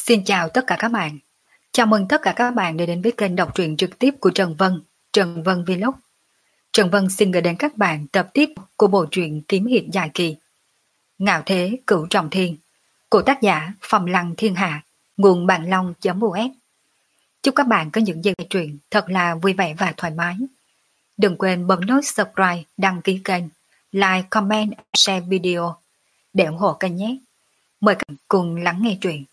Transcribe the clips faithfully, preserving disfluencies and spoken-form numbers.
Xin chào tất cả các bạn. Chào mừng tất cả các bạn đã đến với kênh đọc truyện trực tiếp của Trần Vân, Trần Vân Vlog. Trần Vân xin gửi đến các bạn tập tiếp của bộ truyện kiếm hiệp dài kỳ Ngạo Thế Cửu Trọng Thiên của tác giả Phong Lăng Thiên Hạ, nguồn bạn long.us. Chúc các bạn có những giây truyện thật là vui vẻ và thoải mái. Đừng quên bấm nút subscribe, đăng ký kênh, like, comment, share video để ủng hộ kênh nhé. Mời các bạn cùng lắng nghe truyện.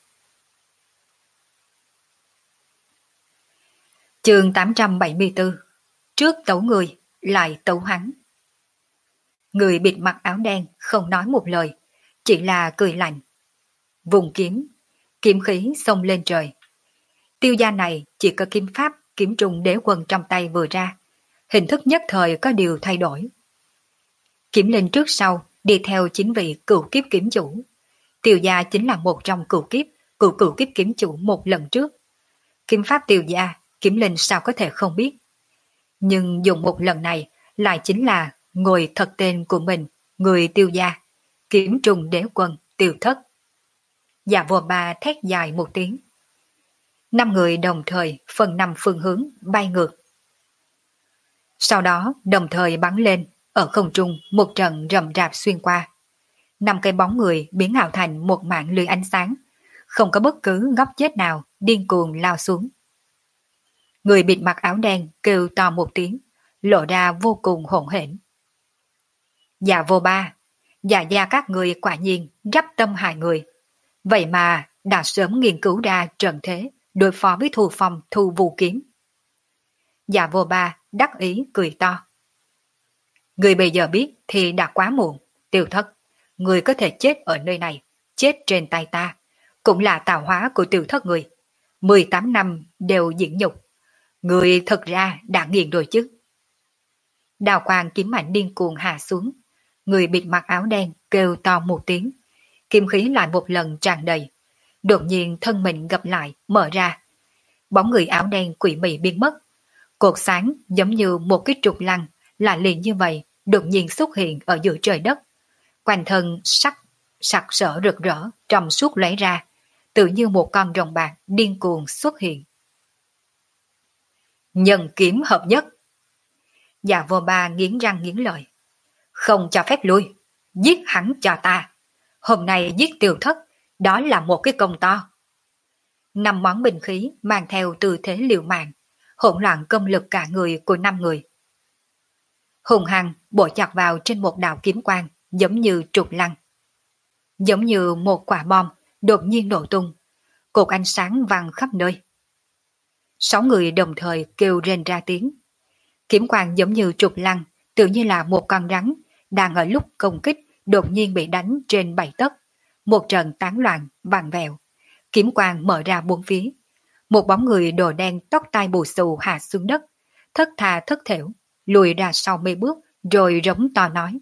Chương tám trăm bảy mươi tư. Trước tấu người, lại tấu hắn. Người bịt mặt áo đen không nói một lời, chỉ là cười lạnh. Vùng kiếm, kiếm khí xông lên trời. Tiêu gia này chỉ có kiếm pháp, kiếm trùng đế quân trong tay vừa ra. Hình thức nhất thời có điều thay đổi. Kiếm linh trước sau đi theo chính vị cửu kiếp kiếm chủ. Tiêu gia chính là một trong cửu kiếp, cửu cửu kiếp kiếm chủ một lần trước. Kiếm pháp tiêu gia, kiếm linh sao có thể không biết. Nhưng dùng một lần này lại chính là ngồi thật tên của mình, người tiêu gia, kiếm trùng đế quân tiêu thất. Dạ vô ba thét dài một tiếng. Năm người đồng thời phân năm phương hướng bay ngược. Sau đó đồng thời bắn lên, ở không trung một trận rầm rạp xuyên qua. Năm cây bóng người biến ảo thành một mạng lưới ánh sáng, không có bất cứ góc chết nào điên cuồng lao xuống. Người bịt mặt áo đen kêu to một tiếng, lộ ra vô cùng hỗn hển. Dạ vô ba, dạ gia các người quả nhiên rắp tâm hại người. Vậy mà đã sớm nghiên cứu ra trận thế đối phó với Thu Phong Thu Vũ kiếm. Dạ vô ba đắc ý cười to. Người bây giờ biết thì đã quá muộn. Tiêu thất, người có thể chết ở nơi này, chết trên tay ta, cũng là tạo hóa của tiêu thất người. mười tám năm đều diễn nhục. Người thật ra đã nghiền rồi chứ. Đào quang kiếm mạnh điên cuồng hạ xuống. Người bịt mặt áo đen kêu to một tiếng. Kiếm khí lại một lần tràn đầy. Đột nhiên thân mình gập lại, mở ra. Bóng người áo đen quỷ mị biến mất. Cột sáng giống như một cái trục lăng, là liền như vậy, đột nhiên xuất hiện ở giữa trời đất. Quanh thân sắc, sặc sỡ rực rỡ, trong suốt lấy ra, tự như một con rồng bạc điên cuồng xuất hiện. Nhân kiếm hợp nhất. Dạ vô ba nghiến răng nghiến lợi. Không cho phép lui, giết hắn cho ta. Hôm nay giết tiêu thất, đó là một cái công to. Năm món binh khí mang theo tư thế liều mạng, hỗn loạn công lực cả người của năm người. Hùng hăng bổ chặt vào trên một đạo kiếm quang, giống như trục lăng. Giống như một quả bom đột nhiên nổ tung, cột ánh sáng văng khắp nơi. Sáu người đồng thời kêu rên ra tiếng. Kiếm quang giống như trục lăng, tự như là một con rắn, đang ở lúc công kích đột nhiên bị đánh trên bảy tấc. Một trận tán loạn, vàng vẹo. Kiếm quang mở ra bốn phía. Một bóng người đồ đen tóc tai bù xù hạ xuống đất, thất tha thất thểu, lùi ra sau mấy bước, rồi rống to nói.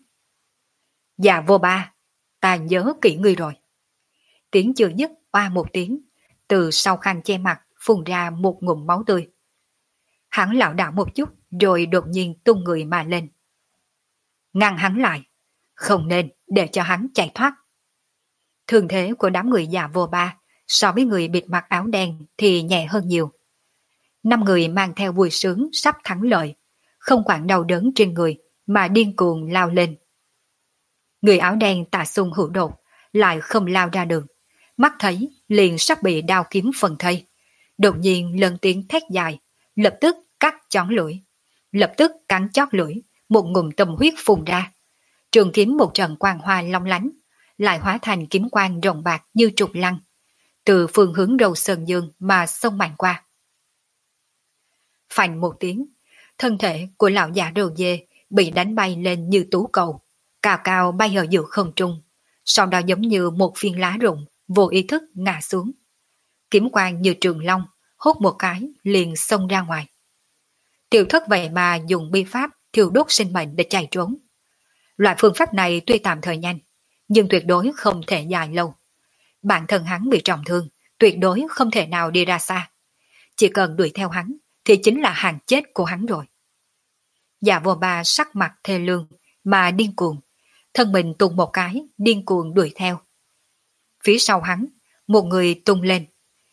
Dạ vô ba, ta nhớ kỹ ngươi rồi. Tiếng chưa dứt, oa một tiếng, từ sau khăn che mặt phun ra một ngụm máu tươi. Hắn lảo đảo một chút, rồi đột nhiên tung người mà lên. Ngăn hắn lại, không nên để cho hắn chạy thoát. Thương thế của đám người già vô ba so với người bịt mặt áo đen thì nhẹ hơn nhiều. Năm người mang theo vui sướng sắp thắng lợi, không quản đau đớn trên người mà điên cuồng lao lên. Người áo đen Tạ Xung hữu đột lại không lao ra đường, mắt thấy liền sắp bị đao kiếm phần thây. Đột nhiên lớn tiếng thét dài, lập tức cắt chón lưỡi, lập tức cắn chót lưỡi, một ngụm tâm huyết phun ra. Trường kiếm một trận quang hoa long lánh, lại hóa thành kiếm quang rồng bạc như trục lăng, từ phương hướng đầu Sơn Dương mà xông mạnh qua. Phành một tiếng, thân thể của lão già râu dê bị đánh bay lên như tú cầu, cao cao bay ở giữa không trung, sau đó giống như một viên lá rụng, vô ý thức ngã xuống. Kiếm quang như trường long, hốt một cái liền xông ra ngoài. Tiêu thất vậy mà dùng bi pháp thiêu đốt sinh mệnh để chạy trốn. Loại phương pháp này tuy tạm thời nhanh, nhưng tuyệt đối không thể dài lâu. Bản thân hắn bị trọng thương, tuyệt đối không thể nào đi ra xa. Chỉ cần đuổi theo hắn thì chính là hàng chết của hắn rồi. Dạ vô ba sắc mặt thê lương mà điên cuồng, thân mình tung một cái điên cuồng đuổi theo. Phía sau hắn, một người tung lên,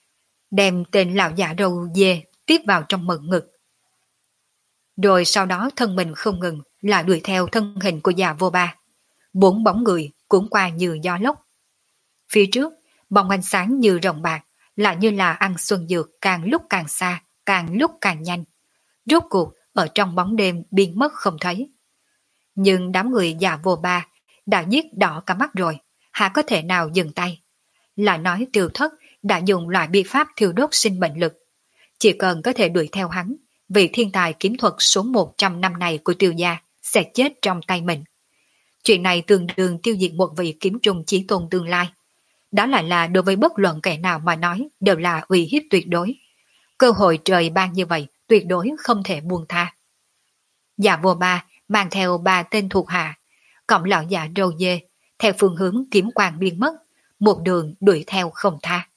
đem tên lão giả râu dê tiếp vào trong mật ngực. Rồi sau đó thân mình không ngừng là đuổi theo thân hình của già vô ba. Bốn bóng người cuốn qua như gió lốc. Phía trước, bóng ánh sáng như rồng bạc, lại như là ăn xuân dược càng lúc càng xa, càng lúc càng nhanh. Rốt cuộc ở trong bóng đêm biến mất không thấy. Nhưng đám người già vô ba đã giết đỏ cả mắt rồi, há có thể nào dừng tay. Lại nói Tiêu Thất đã dùng loại biện pháp thiêu đốt sinh mệnh lực. Chỉ cần có thể đuổi theo hắn, vị thiên tài kiếm thuật số một trăm năm này của Tiêu gia sẽ chết trong tay mình. Chuyện này tương đương tiêu diệt một vị kiếm trùng chí tôn tương lai. Đó lại là đối với bất luận kẻ nào mà nói đều là uy hiếp tuyệt đối. Cơ hội trời ban như vậy tuyệt đối không thể buông tha. Dạ vô ba mang theo ba tên thuộc hạ, cộng lão già râu dê, theo phương hướng kiếm quang biến mất, một đường đuổi theo không tha.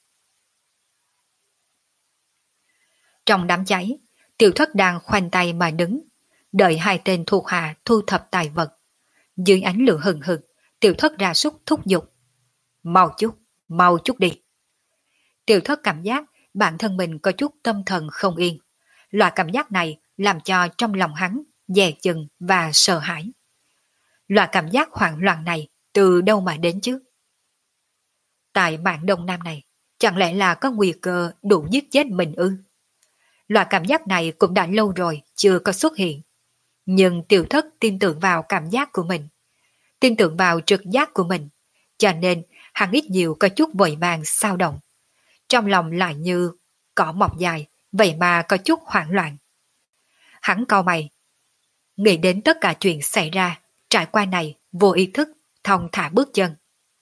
Trong đám cháy, Tiểu Thất đang khoanh tay mà đứng, đợi hai tên thuộc hạ thu thập tài vật. Dưới ánh lửa hừng hực, Tiểu Thất ra sức thúc giục. Mau chút, mau chút đi. Tiểu Thất cảm giác bản thân mình có chút tâm thần không yên. Loại cảm giác này làm cho trong lòng hắn dè chừng và sợ hãi. Loại cảm giác hoảng loạn này từ đâu mà đến chứ? Tại bản Đông Nam này, chẳng lẽ là có nguy cơ đủ giết chết mình ư? Loại cảm giác này cũng đã lâu rồi chưa có xuất hiện. Nhưng Tiểu Thất tin tưởng vào cảm giác của mình, tin tưởng vào trực giác của mình, cho nên hắn ít nhiều có chút vội vàng sao động. Trong lòng lại như cỏ mọc dài, vậy mà có chút hoảng loạn. Hắn cau mày, nghĩ đến tất cả chuyện xảy ra, trải qua này, vô ý thức, thong thả bước chân.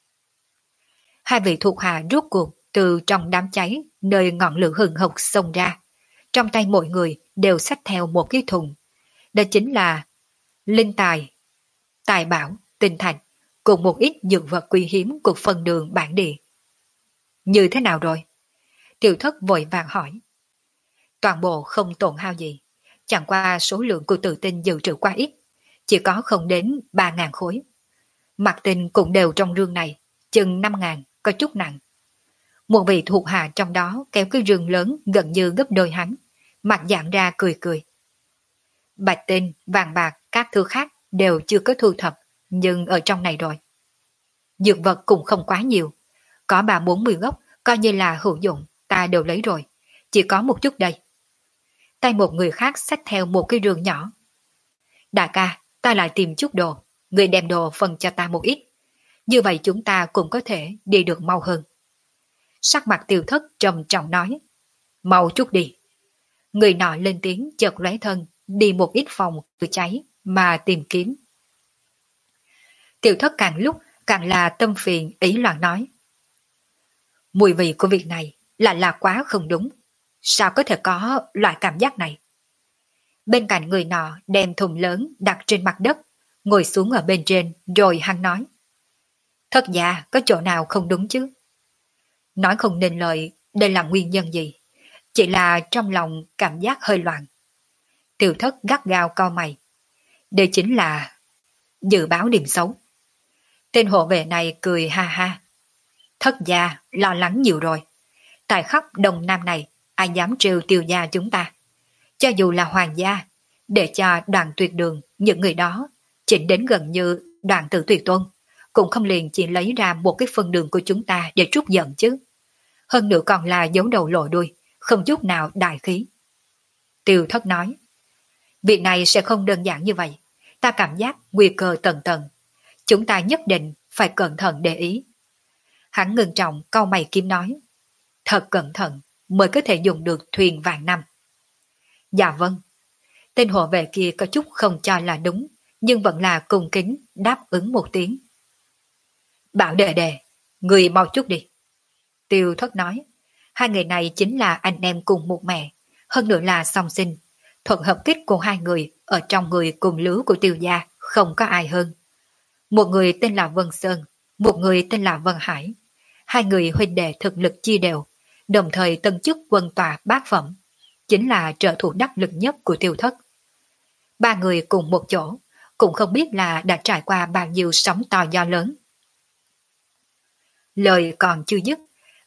Hai vị thuộc hạ rốt cuộc từ trong đám cháy, nơi ngọn lửa hừng hực xông ra. Trong tay mỗi người đều xách theo một cái thùng. Đó chính là linh tài, tài bảo, tinh thạch, cùng một ít dược vật quý hiếm của phần đường bản địa. Như thế nào rồi? Tiểu Thất vội vàng hỏi. Toàn bộ không tổn hao gì, chẳng qua số lượng của tự tinh dự trữ quá ít, chỉ có không đến ba ngàn khối. Mặt tinh cũng đều trong rương này, chừng năm ngàn, có chút nặng. Một vị thuộc hạ trong đó kéo cái rương lớn gần như gấp đôi hắn, mặt dạng ra cười cười. Bạch tinh, vàng bạc, các thứ khác đều chưa có thu thập, nhưng ở trong này rồi. Dược vật cũng không quá nhiều, có ba bốn mươi gốc, coi như là hữu dụng, ta đều lấy rồi, chỉ có một chút đây. Tay một người khác xách theo một cái rương nhỏ. Đại ca, ta lại tìm chút đồ, người đem đồ phân cho ta một ít. Như vậy chúng ta cũng có thể đi được mau hơn. Sắc mặt Tiêu Thất trầm trọng nói. Mau chút đi. Người nọ lên tiếng chợt lóe thân, đi một ít phòng từ cháy mà tìm kiếm. Tiêu Thất càng lúc càng là tâm phiền ý loạn nói. Mùi vị của việc này là là quá không đúng. Sao có thể có loại cảm giác này? Bên cạnh người nọ đem thùng lớn đặt trên mặt đất, ngồi xuống ở bên trên rồi hắn nói. Thất gia có chỗ nào không đúng chứ? Nói không nên lời đây là nguyên nhân gì, chỉ là trong lòng cảm giác hơi loạn. Tiêu Thất gắt gao cau mày. Đây chính là dự báo điểm xấu. Tên hộ vệ này cười ha ha. Thất gia lo lắng nhiều rồi. Tại khắp Đông Nam này, ai dám trêu Tiêu gia chúng ta? Cho dù là hoàng gia, để cho Đoàn Tuyệt Đường, những người đó chỉnh đến gần như Đoàn Tử Tuyệt Tôn, cũng không liền chỉ lấy ra một cái phân đường của chúng ta để trút giận chứ. Hơn nữa còn là giấu đầu lộ đuôi, không chút nào đại khí. Tiêu Thất nói, việc này sẽ không đơn giản như vậy. Ta cảm giác nguy cơ tầng tầng. Chúng ta nhất định phải cẩn thận để ý. Hắn ngưng trọng cau mày kiếm nói, thật cẩn thận mới có thể dùng được thuyền vạn năm. Dạ vâng. Tên hộ vệ kia có chút không cho là đúng, nhưng vẫn là cung kính đáp ứng một tiếng. Bảo đệ đệ, người mau chút đi. Tiêu Thất nói, hai người này chính là anh em cùng một mẹ, hơn nữa là song sinh. Thuận hợp kích của hai người ở trong người cùng lứa của Tiêu gia không có ai hơn. Một người tên là Vân Sơn, một người tên là Vân Hải. Hai người huynh đệ thực lực chia đều, đồng thời tân chức quân tòa bát phẩm, chính là trợ thủ đắc lực nhất của Tiêu Thất. Ba người cùng một chỗ, cũng không biết là đã trải qua bao nhiêu sóng to gió lớn. Lời còn chưa dứt,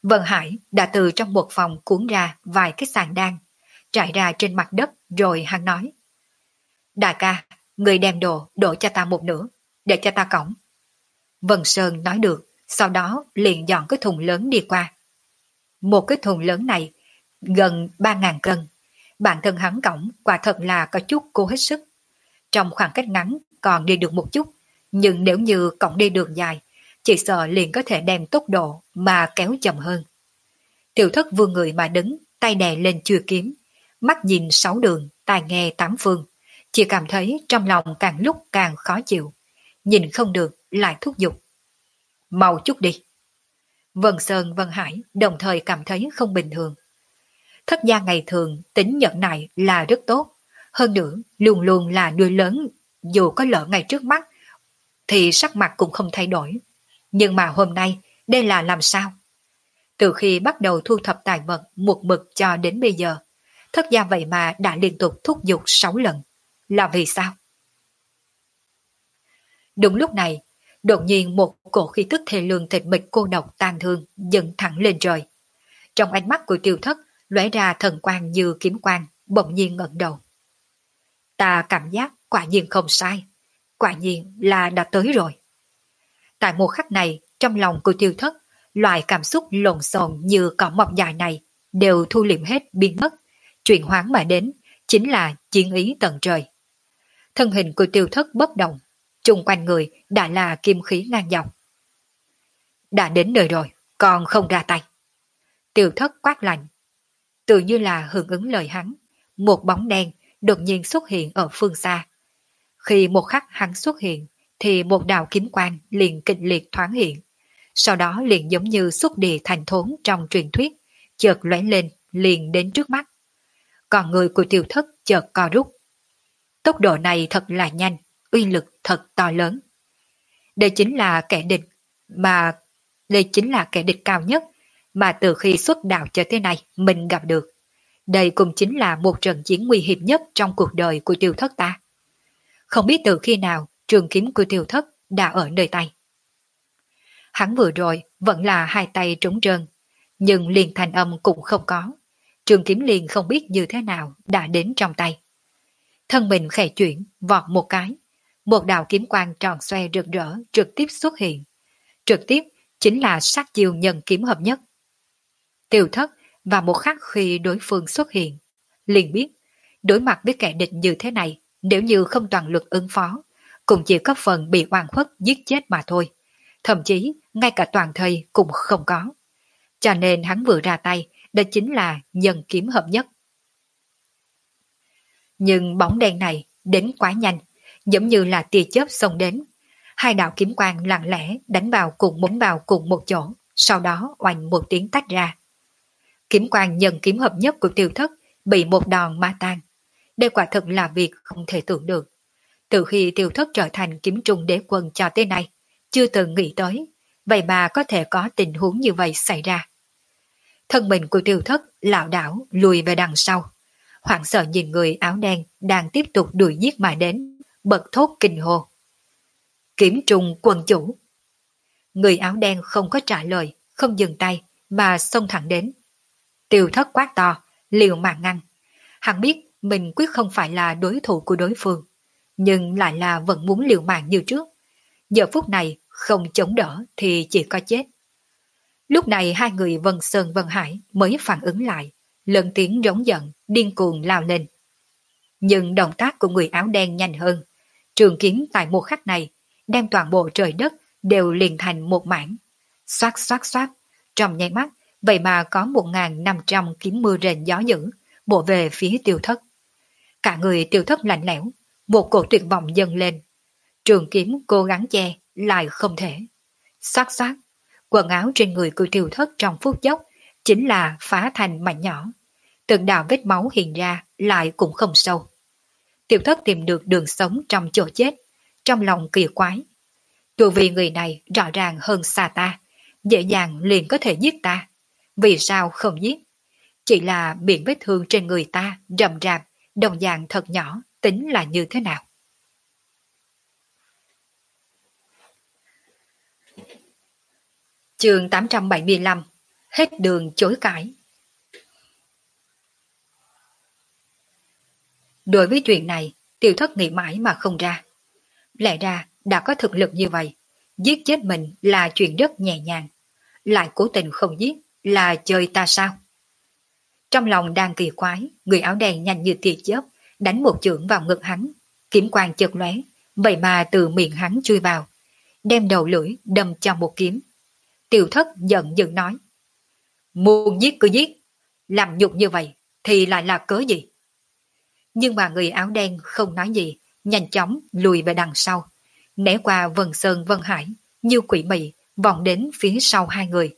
Vân Hải đã từ trong một phòng cuốn ra vài cái sàn đan, trải ra trên mặt đất rồi hắn nói. Đại ca, người đem đồ đổ cho ta một nửa, để cho ta cõng. Vân Sơn nói được, sau đó liền dọn cái thùng lớn đi qua. Một cái thùng lớn này gần ba ngàn cân, bản thân hắn cõng quả thật là có chút cố hết sức. Trong khoảng cách ngắn còn đi được một chút, nhưng nếu như cõng đi đường dài, chỉ sợ liền có thể đem tốc độ mà kéo chậm hơn. Tiểu thất vươn người mà đứng, tay đè lên chuôi kiếm, mắt nhìn sáu đường, tai nghe tám phương, chỉ cảm thấy trong lòng càng lúc càng khó chịu, nhìn không được lại thúc giục. Mau chút đi. Vân Sơn Vân Hải đồng thời cảm thấy không bình thường. Thất gia ngày thường tính nhẫn nại là rất tốt, hơn nữa luôn luôn là nuôi lớn, dù có lỡ ngày trước mắt thì sắc mặt cũng không thay đổi. Nhưng mà hôm nay đây là làm sao? Từ khi bắt đầu thu thập tài vật một mực cho đến bây giờ, thất gia vậy mà đã liên tục thúc giục sáu lần. Là vì sao? Đúng lúc này, đột nhiên một cổ khí tức thê lương thịt mịch cô độc tàn thương dần thẳng lên trời. Trong ánh mắt của Tiêu Thất lóe ra thần quang như kiếm quang, bỗng nhiên ngẩng đầu. Ta cảm giác quả nhiên không sai, quả nhiên là đã tới rồi. Tại một khắc này, trong lòng của Tiêu Thất, loại cảm xúc lộn xộn như cỏ mọc dài này đều thu liệm hết biến mất, chuyển hoán mà đến chính là chiến ý tận trời. Thân hình của Tiêu Thất bất động, chung quanh người đã là kim khí ngang dọc. Đã đến nơi rồi, còn không ra tay. Tiêu Thất quát lạnh. Tự như là hưởng ứng lời hắn, một bóng đen đột nhiên xuất hiện ở phương xa. Khi một khắc hắn xuất hiện, thì một đạo kiếm quang liền kịch liệt thoáng hiện. Sau đó liền giống như xúc địa thành thốn trong truyền thuyết, chợt lóe lên liền đến trước mắt. Còn người của Tiêu Thất chợt co rút. Tốc độ này thật là nhanh, uy lực thật to lớn. Đây chính là kẻ địch mà đây chính là kẻ địch cao nhất mà từ khi xuất đạo cho tới nay mình gặp được. Đây cũng chính là một trận chiến nguy hiểm nhất trong cuộc đời của Tiêu Thất ta. Không biết từ khi nào trường kiếm của Tiêu Thất đã ở nơi tay. Hắn vừa rồi vẫn là hai tay trống trơn, nhưng liền thanh âm cũng không có. Trường kiếm liền không biết như thế nào đã đến trong tay. Thân mình khẽ chuyển, vọt một cái. Một đạo kiếm quang tròn xoe rực rỡ trực tiếp xuất hiện. Trực tiếp chính là sát chiêu nhân kiếm hợp nhất. Tiêu Thất và một khắc khi đối phương xuất hiện, liền biết đối mặt với kẻ địch như thế này, nếu như không toàn lực ứng phó, cũng chỉ có phần bị oan khuất giết chết mà thôi. Thậm chí ngay cả toàn thây cũng không có. Cho nên hắn vừa ra tay, đó chính là nhân kiếm hợp nhất. Nhưng bóng đen này đến quá nhanh, giống như là tia chớp xông đến. Hai đạo kiếm quang lặng lẽ đánh vào cùng bóng vào cùng một chỗ, sau đó oanh một tiếng tách ra. Kiếm quang nhân kiếm hợp nhất của Tiêu Thất bị một đòn ma tan. Đây quả thực là việc không thể tưởng được. Từ khi Tiêu Thất trở thành kiếm trung đế quân cho tới nay, chưa từng nghĩ tới, vậy mà có thể có tình huống như vậy xảy ra. Thân mình của Tiêu Thất lảo đảo lùi về đằng sau, hoảng sợ nhìn người áo đen đang tiếp tục đuổi giết mà đến, bật thốt kinh hô. Kiếm trung quân chủ. Người áo đen không có trả lời, không dừng tay, mà xông thẳng đến. Tiêu Thất quát to, liều mạng ngăn. Hắn biết mình quyết không phải là đối thủ của đối phương, nhưng lại là vẫn muốn liều mạng như trước. Giờ phút này không chống đỡ thì chỉ có chết. Lúc này hai người Vân Sơn Vân Hải mới phản ứng lại, lớn tiếng rống giận, điên cuồng lao lên. Nhưng động tác của người áo đen nhanh hơn. Trường kiếm tại một khắc này, đem toàn bộ trời đất đều liền thành một mảng. Xoát xoát xoát, trong nháy mắt, vậy mà có một nghìn năm trăm kiếm mưa rền gió dữ, bổ về phía Tiêu Thất. Cả người Tiêu Thất lạnh lẽo, một cổ tuyệt vọng dâng lên. Trường kiếm cố gắng che, lại không thể. Xoát xoát, quần áo trên người của Tiêu Thất trong phút chốc chính là phá thành mảnh nhỏ. Từng đạo vết máu hiện ra lại cũng không sâu. Tiêu Thất tìm được đường sống trong chỗ chết, trong lòng kỳ quái. Tu vì người này rõ ràng hơn xa ta, dễ dàng liền có thể giết ta. Vì sao không giết? Chỉ là miệng vết thương trên người ta rậm rạp, đồng dạng thật nhỏ, tính là như thế nào? Chương tám trăm bảy mươi lăm. hết đường chối cãi. Đối với chuyện này, Tiêu Thất nghĩ mãi mà không ra. Lẽ ra đã có thực lực như vậy, giết chết mình là chuyện rất nhẹ nhàng, lại cố tình không giết là chơi ta sao? Trong lòng đang kỳ quái, người áo đen nhanh như tia chớp đánh một chưởng vào ngực hắn, kiếm quang chợt lóe, vậy mà từ miệng hắn chui vào, đem đầu lưỡi đâm cho một kiếm. Tiêu Thất giận dữ nói: muốn giết cứ giết, làm nhục như vậy thì lại là cớ gì? Nhưng mà người áo đen không nói gì, nhanh chóng lùi về đằng sau, né qua Vân Sơn Vân Hải, như quỷ mị vòng đến phía sau hai người.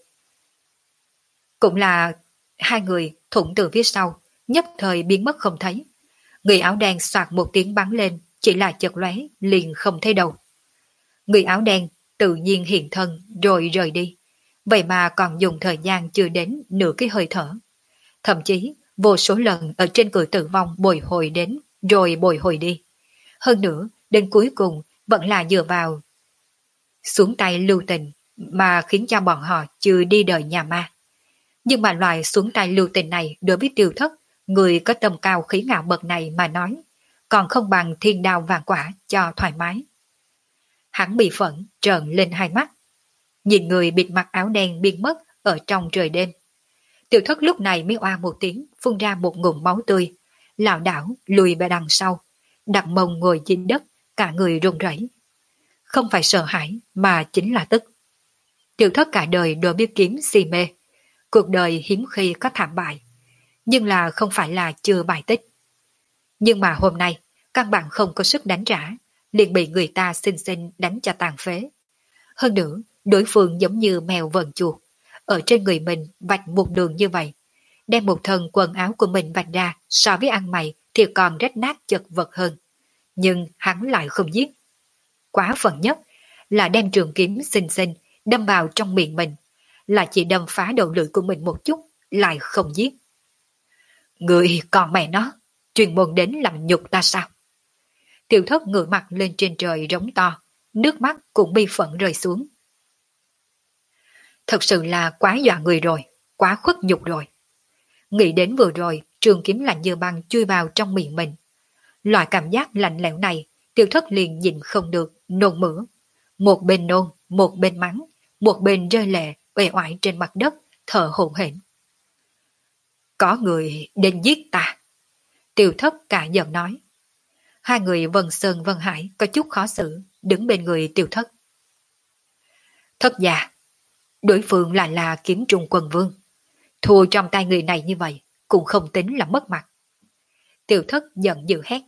Cũng là hai người thủng từ phía sau, nhất thời biến mất không thấy. Người áo đen soạt một tiếng bắn lên, chỉ là chợt lóe liền không thấy đâu. Người áo đen tự nhiên hiện thân rồi rời đi, vậy mà còn dùng thời gian chưa đến nửa cái hơi thở. Thậm chí vô số lần ở trên cửa tử vong bồi hồi đến rồi bồi hồi đi. Hơn nữa, đến cuối cùng vẫn là dựa vào xuống tay lưu tình mà khiến cho bọn họ chưa đi đời nhà ma. Nhưng mà loại xuống tay lưu tình này đối với Tiêu Thất, người có tầm cao khí ngạo bậc này mà nói, còn không bằng thiên đao vàng quả cho thoải mái. Hắn bị phẫn, trợn lên hai mắt, nhìn người bịt mặt áo đen biến mất ở trong trời đêm. Tiêu Thất lúc này mới oa một tiếng, phun ra một ngụm máu tươi, lảo đảo lùi về đằng sau, đặt mông ngồi trên đất, cả người run rẩy. Không phải sợ hãi mà chính là tức. Tiêu Thất cả đời đối biết kiếm si mê, cuộc đời hiếm khi có thảm bại, nhưng là không phải là chưa bài tích. Nhưng mà hôm nay, căn bản không có sức đánh trả, liền bị người ta xinh xinh đánh cho tàn phế. Hơn nữa, đối phương giống như mèo vờn chuột, ở trên người mình vạch một đường như vậy, đem một thân quần áo của mình vạch ra so với ăn mày thì còn rách nát chật vật hơn. Nhưng hắn lại không giết. Quá phận nhất là đem trường kiếm xinh xinh đâm vào trong miệng mình, là chỉ đâm phá đầu lưỡi của mình một chút, lại không giết. Người còn mẹ nó, chuyên môn đến làm nhục ta sao? Tiêu Thất ngửa mặt lên trên trời rống to, nước mắt cũng bi phẫn rơi xuống. Thật sự là quá dọa người rồi, quá khuất nhục rồi. Nghĩ đến vừa rồi, trường kiếm lạnh như băng chui vào trong miệng mình. Loại cảm giác lạnh lẽo này, Tiêu Thất liền nhìn không được, nôn mửa. Một bên nôn, một bên mắng, một bên rơi lệ, uể oải trên mặt đất, thở hổn hển. Có người đến giết ta. Tiêu Thất cả giận nói. Hai người Vân Sơn Vân Hải có chút khó xử, đứng bên người Tiêu Thất. Thất già, đối phương lại là kiếm trung quần vương. Thua trong tay người này như vậy, cũng không tính là mất mặt. Tiêu Thất giận dữ hét.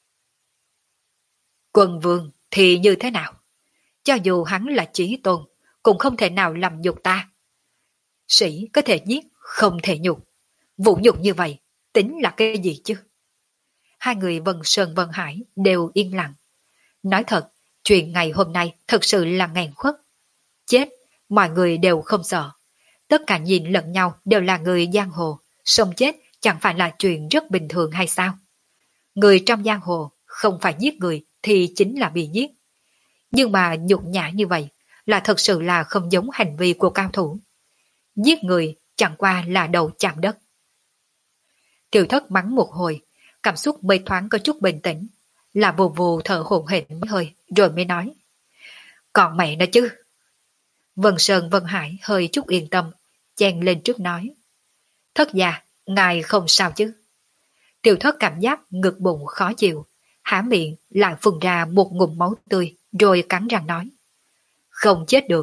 Quần vương thì như thế nào? Cho dù hắn là chí tôn, cũng không thể nào làm nhục ta. Sĩ có thể giết, không thể nhục. Vũ nhục như vậy, tính là cái gì chứ? Hai người Vân Sơn Vân Hải đều yên lặng. Nói thật, chuyện ngày hôm nay thật sự là nghẹn khuất. Chết, mọi người đều không sợ. Tất cả nhìn lẫn nhau đều là người giang hồ, sống chết chẳng phải là chuyện rất bình thường hay sao? Người trong giang hồ không phải giết người thì chính là bị giết. Nhưng mà nhục nhã như vậy là thật sự là không giống hành vi của cao thủ. Giết người chẳng qua là đầu chạm đất. Tiêu Thất mắng một hồi, cảm xúc mới thoáng có chút bình tĩnh, là vù vù thở hổn hển mấy hơi rồi mới nói. Còn mẹ nó chứ. Vân Sơn Vân Hải hơi chút yên tâm, chen lên trước nói. Thất già, ngài không sao chứ? Tiêu Thất cảm giác ngực bụng khó chịu, há miệng lại phun ra một ngụm máu tươi rồi cắn răng nói. Không chết được.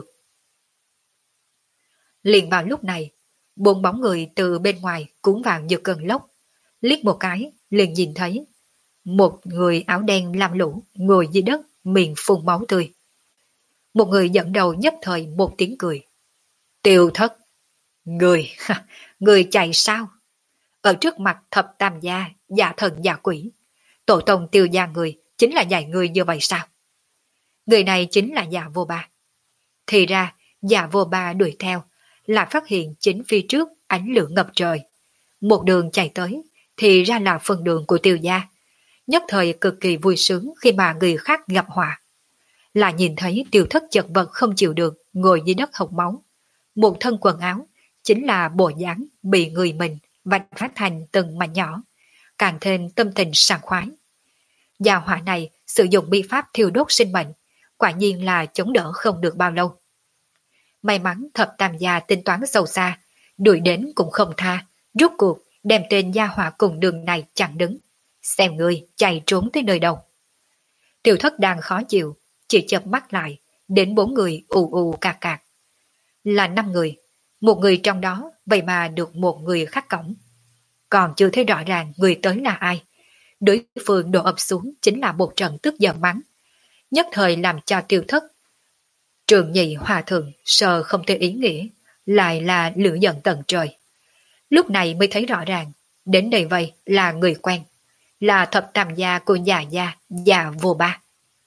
Liền vào lúc này, bốn bóng người từ bên ngoài cuốn vào như cơn lốc, liếc một cái liền nhìn thấy một người áo đen lam lũ ngồi dưới đất miệng phun máu tươi. Một người dẫn đầu nhất thời một tiếng cười. Tiêu Thất, người, người chạy sao? Ở trước mặt thập tam gia, giả thần giả quỷ, tổ tông Tiêu gia người chính là dạy người như vậy sao? Người này chính là Dạ Vô Ba. Thì ra, Dạ Vô Ba đuổi theo, là phát hiện chính phía trước ánh lửa ngập trời. Một đường chạy tới, thì ra là phần đường của Tiêu gia. Nhất thời cực kỳ vui sướng khi mà người khác gặp họa. Là nhìn thấy Tiêu Thất chật vật không chịu được, ngồi dưới đất hộc máu. Một thân quần áo, chính là bộ dáng bị người mình vạch phát thành từng mảnh nhỏ, càng thêm tâm tình sảng khoái. Gia hỏa này sử dụng bi pháp thiêu đốt sinh mệnh, quả nhiên là chống đỡ không được bao lâu. May mắn thập tam gia tính toán sâu xa, đuổi đến cũng không tha, rút cuộc đem tên gia hỏa cùng đường này chặn đứng. Xem người chạy trốn tới nơi đâu. Tiểu thất đang khó chịu, chỉ chợp mắt lại, đến bốn người ù ù cạc cạc. Là năm người, một người trong đó vậy mà được một người khác cổng. Còn chưa thấy rõ ràng người tới là ai. Đối phương đổ ập xuống chính là một trận tức giận mắng. Nhất thời làm cho Tiêu thất. Trường nhị hòa thượng sờ không thể ý nghĩa, lại là lửa giận tận trời. Lúc này mới thấy rõ ràng, đến đây vậy là người quen, là thập tam gia của già gia, già vô ba.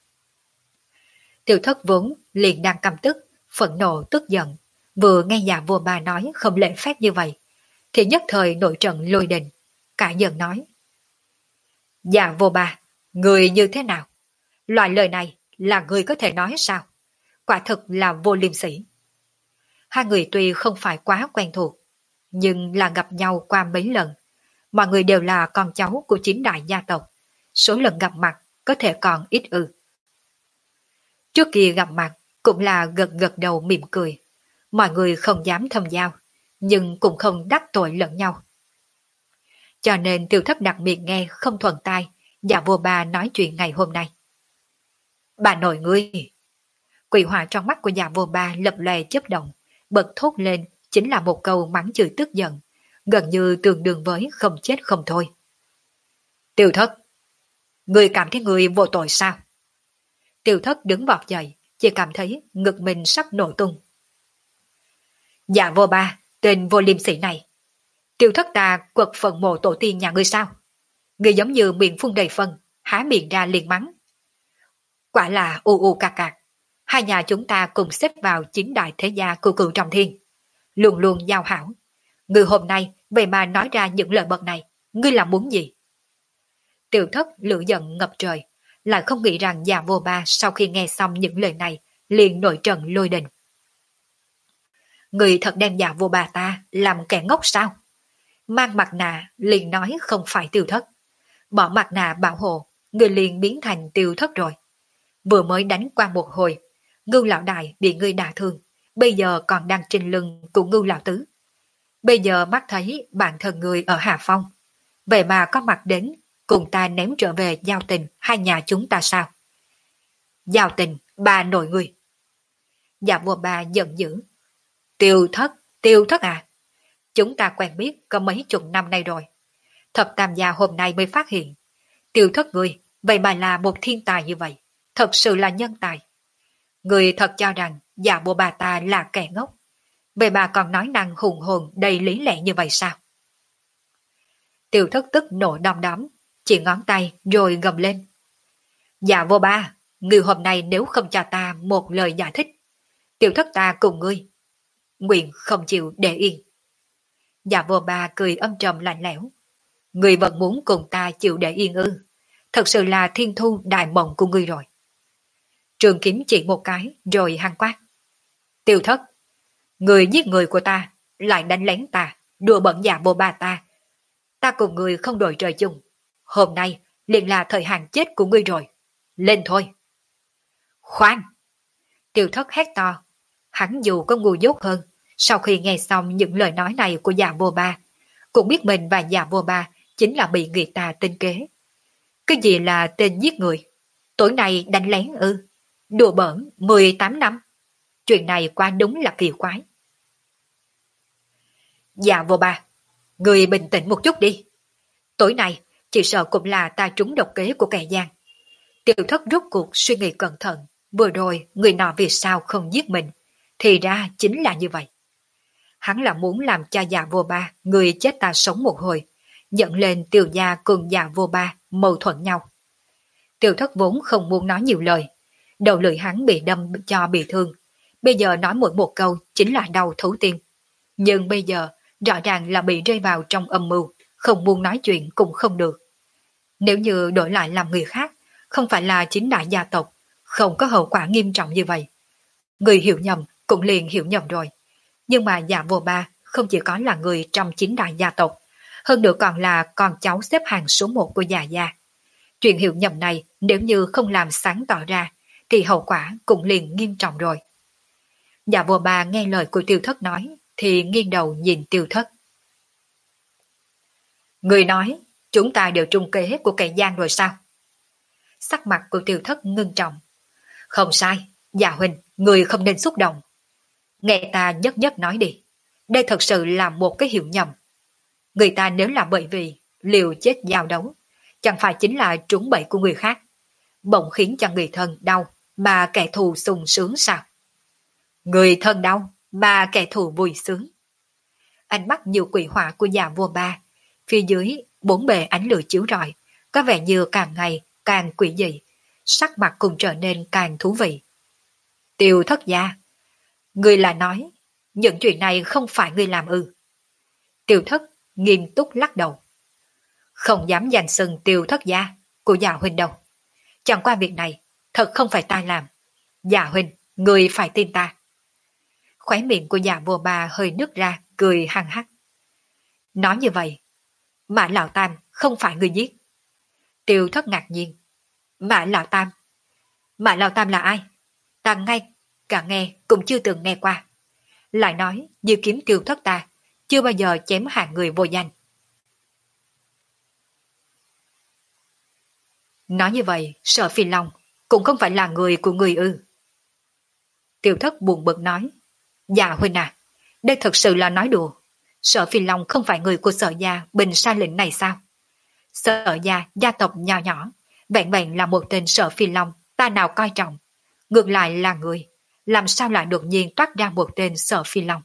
Tiêu thất vốn liền đang căm tức, phẫn nộ tức giận, vừa nghe già vô ba nói không lễ phép như vậy, thì nhất thời nội trận lôi đình, cả giận nói. Già vô ba, người như thế nào? Loại lời này là người có thể nói sao? Quả thực là vô liêm sỉ. Hai người tuy không phải quá quen thuộc, nhưng là gặp nhau qua mấy lần. Mọi người đều là con cháu của chín đại gia tộc, số lần gặp mặt có thể còn ít ư. Trước kia gặp mặt cũng là gật gật đầu mỉm cười. Mọi người không dám thâm giao, nhưng cũng không đắc tội lẫn nhau. Cho nên Tiêu thất đặc biệt nghe không thuận tai, Dạ vô ba nói chuyện ngày hôm nay. Bà nội ngươi! Quỷ hỏa trong mắt của Dạ vô ba lập lòe chớp động, bật thốt lên chính là một câu mắng chửi tức giận, gần như tương đương với không chết không thôi. Tiêu thất! Ngươi cảm thấy ngươi vô tội sao? Tiêu thất đứng vọt dậy, chỉ cảm thấy ngực mình sắp nổ tung. Dạ vô ba, tên vô liêm sỉ này. Tiêu thất ta quật phần mộ tổ tiên nhà ngươi sao? Ngươi giống như miệng phun đầy phân, há miệng ra liền mắng. Quả là u u cạc cạc. Hai nhà chúng ta cùng xếp vào chín đại thế gia của cựu trọng thiên. Luôn luôn giao hảo. Ngươi hôm nay vậy mà nói ra những lời bậc này, ngươi làm muốn gì? Tiêu thất lửa giận ngập trời, lại không nghĩ rằng già vô ba sau khi nghe xong những lời này liền nổi trận lôi đình. Người thật đem già vô bà ta làm kẻ ngốc sao? Mang mặt nạ liền nói không phải Tiêu thất. Bỏ mặt nạ bảo hộ, người liền biến thành Tiêu thất rồi. Vừa mới đánh qua một hồi, Ngưu lão đại bị ngươi đả thương, bây giờ còn đang trên lưng của Ngưu lão tứ. Bây giờ mắt thấy bản thân người ở Hà Phong, vậy mà có mặt đến cùng ta ném trở về giao tình hai nhà chúng ta sao? Giao tình, bà nội người. Dạ vua bà giận dữ. Tiêu thất, tiêu thất à? Chúng ta quen biết có mấy chục năm nay rồi. Thập tam gia hôm nay mới phát hiện. Tiêu thất người, vậy mà là một thiên tài như vậy. Thật sự là nhân tài. Người thật cho rằng dạ vua bà ta là kẻ ngốc. Vậy bà còn nói năng hùng hồn đầy lý lẽ như vậy sao? Tiêu thất tức nổ đom đóm, chỉ ngón tay rồi gầm lên. Dạ vô ba, người hôm nay nếu không cho ta một lời giải thích, tiêu thất ta cùng ngươi, nguyện không chịu để yên. Dạ vô ba cười âm trầm lạnh lẽo. Ngươi vẫn muốn cùng ta chịu để yên ư? Thật sự là thiên thu đại mộng của ngươi rồi. Trường kiếm chỉ một cái rồi hăng quát. Tiêu thất, người giết người của ta, lại đánh lén ta, đùa bẩn dạ vô ba ta. Ta cùng người không đổi trời chung. Hôm nay liền là thời hạn chết của ngươi rồi. Lên thôi. Khoan! Tiêu thất hét to. Hắn dù có ngu dốt hơn, sau khi nghe xong những lời nói này của dạ vô ba, cũng biết mình và dạ vô ba chính là bị người ta tính kế. Cái gì là tên giết người? Tối nay đánh lén ư? Đùa bẩn mười tám năm. Chuyện này qua đúng là kỳ quái. Dạ vô ba, người bình tĩnh một chút đi. Tối nay chỉ sợ cũng là ta trúng độc kế của kẻ gian. Tiêu thất rút cuộc suy nghĩ cẩn thận. Vừa rồi người nọ vì sao không giết mình? Thì ra chính là như vậy. Hắn là muốn làm cho dạ vô ba, người chết ta sống một hồi, dẫn lên Tiêu gia cùng dạ vô ba mâu thuẫn nhau. Tiêu thất vốn không muốn nói nhiều lời. Đầu lưỡi hắn bị đâm cho bị thương. Bây giờ nói mỗi một câu chính là đau thấu tim. Nhưng bây giờ rõ ràng là bị rơi vào trong âm mưu, không muốn nói chuyện cũng không được. Nếu như đổi lại làm người khác, không phải là chính đại gia tộc, không có hậu quả nghiêm trọng như vậy. Người hiểu nhầm cũng liền hiểu nhầm rồi. Nhưng mà dạ vô ba không chỉ có là người trong chính đại gia tộc, hơn nữa còn là con cháu xếp hàng số một của Già Gia. Chuyện hiểu nhầm này nếu như không làm sáng tỏ ra, thì hậu quả cũng liền nghiêm trọng rồi. Dạ vua bà nghe lời của Tiêu Thất nói, thì nghiêng đầu nhìn Tiêu Thất. Người nói, chúng ta đều trung kế của kẻ gian rồi sao? Sắc mặt của Tiêu Thất ngưng trọng. Không sai, Dạ huynh, người không nên xúc động. Nghe ta nhất nhất nói đi. Đây thật sự là một cái hiểu nhầm. Người ta nếu là bởi vì liều chết giao đấu, chẳng phải chính là trúng bẫy của người khác, bỗng khiến cho người thân đau mà kẻ thù sung sướng sao? Người thân đau mà kẻ thù vui sướng. Ánh mắt nhiều quỷ hỏa của Dạ vua ba, phía dưới bốn bề ánh lửa chiếu rọi, có vẻ như càng ngày càng quỷ dị, sắc mặt cũng trở nên càng thú vị. Tiêu Thất gia, người là nói những chuyện này không phải người làm ư? Tiêu Thất nghiêm túc lắc đầu. Không dám giành sừng Tiêu Thất gia của Dạ huynh đâu. Chẳng qua việc này thật không phải ta làm. Dạ huynh, người phải tin ta. Khóe miệng của Dạ vua ba hơi nứt ra, cười hăng hắc. Nói như vậy, Mã Lão Tam không phải người giết. Tiêu Thất ngạc nhiên. Mã Lão Tam? Mã Lão Tam là ai? Ta ngay cả nghe cũng chưa từng nghe qua. Lại nói như kiếm Tiêu Thất ta chưa bao giờ chém hạng người vô danh. Nói như vậy, Sở Phi Long cũng không phải là người của người ư? Tiêu Thất buồn bực nói. Dạ huynh à, đây thật sự là nói đùa. Sở Phi Long không phải người của Sở gia Bình Sa lĩnh này sao? Sở gia gia tộc nhỏ nhỏ, vẹn vẹn là một tên Sở Phi Long ta nào coi trọng. Ngược lại là người, làm sao lại đột nhiên toát ra một tên Sở Phi Long?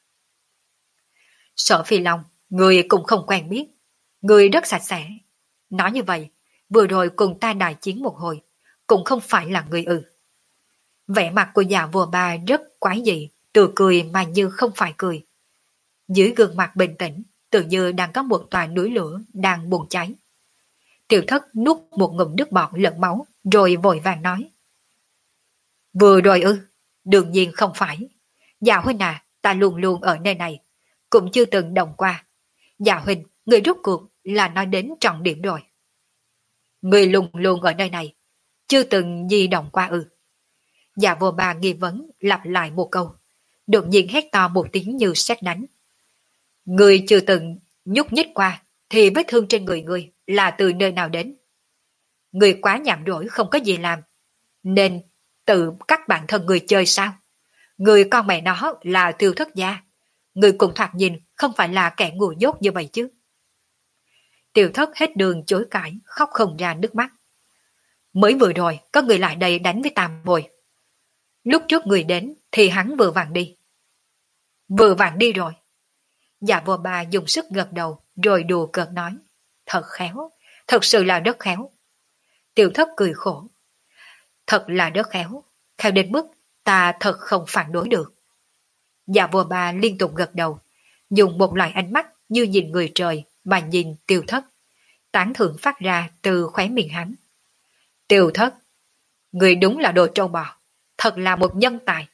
Sở Phi Long, người cũng không quen biết. Người rất sạch sẽ. Nói như vậy, vừa rồi cùng ta đại chiến một hồi, cũng không phải là người ư. Vẻ mặt của Dạ vua ba rất quái dị, từ cười mà như không phải cười. Dưới gương mặt bình tĩnh, tự như đang có một tòa núi lửa đang bùng cháy. Tiểu Thất nuốt một ngụm nước bọt lẫn máu, rồi vội vàng nói. Vừa rồi ư, đương nhiên không phải. Dạ huynh à, ta luôn luôn ở nơi này, cũng chưa từng động qua. Dạ huynh, người rút cuộc là nói đến trọng điểm rồi. Người luôn luôn ở nơi này, chưa từng di động qua ư. Dạ vua bà nghi vấn lặp lại một câu, đột nhiên hét to một tiếng như sét đánh. Người chưa từng nhúc nhích qua, thì vết thương trên người người là từ nơi nào đến? Người quá nhảm rỗi không có gì làm, nên tự cắt bản thân người chơi sao? Người con mẹ nó là Tiêu Thất gia, người cùng thoạt nhìn không phải là kẻ ngu dốt như vậy chứ. Tiêu Thất hết đường chối cãi, khóc không ra nước mắt. Mới vừa rồi có người lại đây đánh với Tam Bồi. Lúc trước người đến thì hắn vừa vặn đi. Vừa vặn đi rồi. Dạ vua bà dùng sức gật đầu rồi đùa cợt nói. Thật khéo, thật sự là rất khéo. Tiêu Thất cười khổ. Thật là rất khéo, khéo đến mức ta thật không phản đối được. Dạ vua bà liên tục gật đầu, dùng một loại ánh mắt như nhìn người trời mà nhìn Tiêu Thất. Tán thưởng phát ra từ khóe miệng hắn. Tiêu Thất, người đúng là đồ trâu bò, thật là một nhân tài.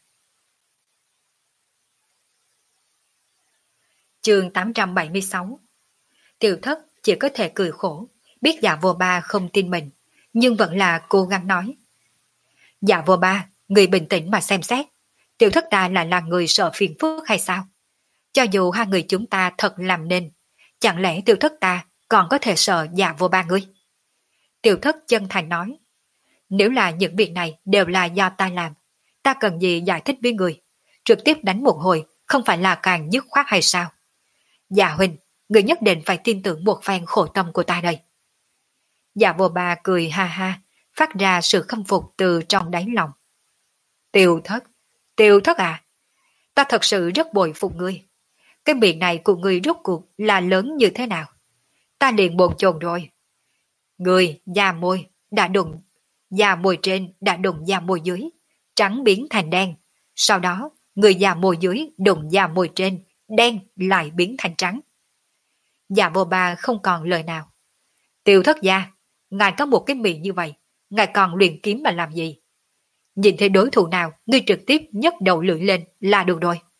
Chương tám trăm bảy mươi sáu. Tiêu Thất chỉ có thể cười khổ, biết dạ vua ba không tin mình, nhưng vẫn là cố gắng nói. Dạ vua ba, người bình tĩnh mà xem xét, Tiêu Thất ta là là người sợ phiền phức hay sao? Cho dù hai người chúng ta thật làm nên, chẳng lẽ Tiêu Thất ta còn có thể sợ dạ vua ba ngươi? Tiêu Thất chân thành nói. Nếu là những việc này đều là do ta làm, ta cần gì giải thích với người? Trực tiếp đánh một hồi không phải là càng dứt khoát hay sao? Dạ huynh, người nhất định phải tin tưởng một phen khổ tâm của ta đây. Dạ vua ba cười ha ha, phát ra sự khâm phục từ trong đáy lòng. Tiêu Thất, Tiêu Thất à, ta thật sự rất bội phục ngươi. Cái miệng này của ngươi rốt cuộc là lớn như thế nào? Ta liền bồn chồn rồi. Ngươi, da môi, đã đụng, da môi trên đã đụng da môi dưới, trắng biến thành đen. Sau đó, người da môi dưới đụng da môi trên, đen lại biến thành trắng. Dạ vô ba không còn lời nào. Tiêu Thất gia, ngài có một cái miệng như vậy, ngài còn luyện kiếm mà làm gì? Nhìn thấy đối thủ nào, ngươi trực tiếp nhấc đầu lưỡi lên là được rồi.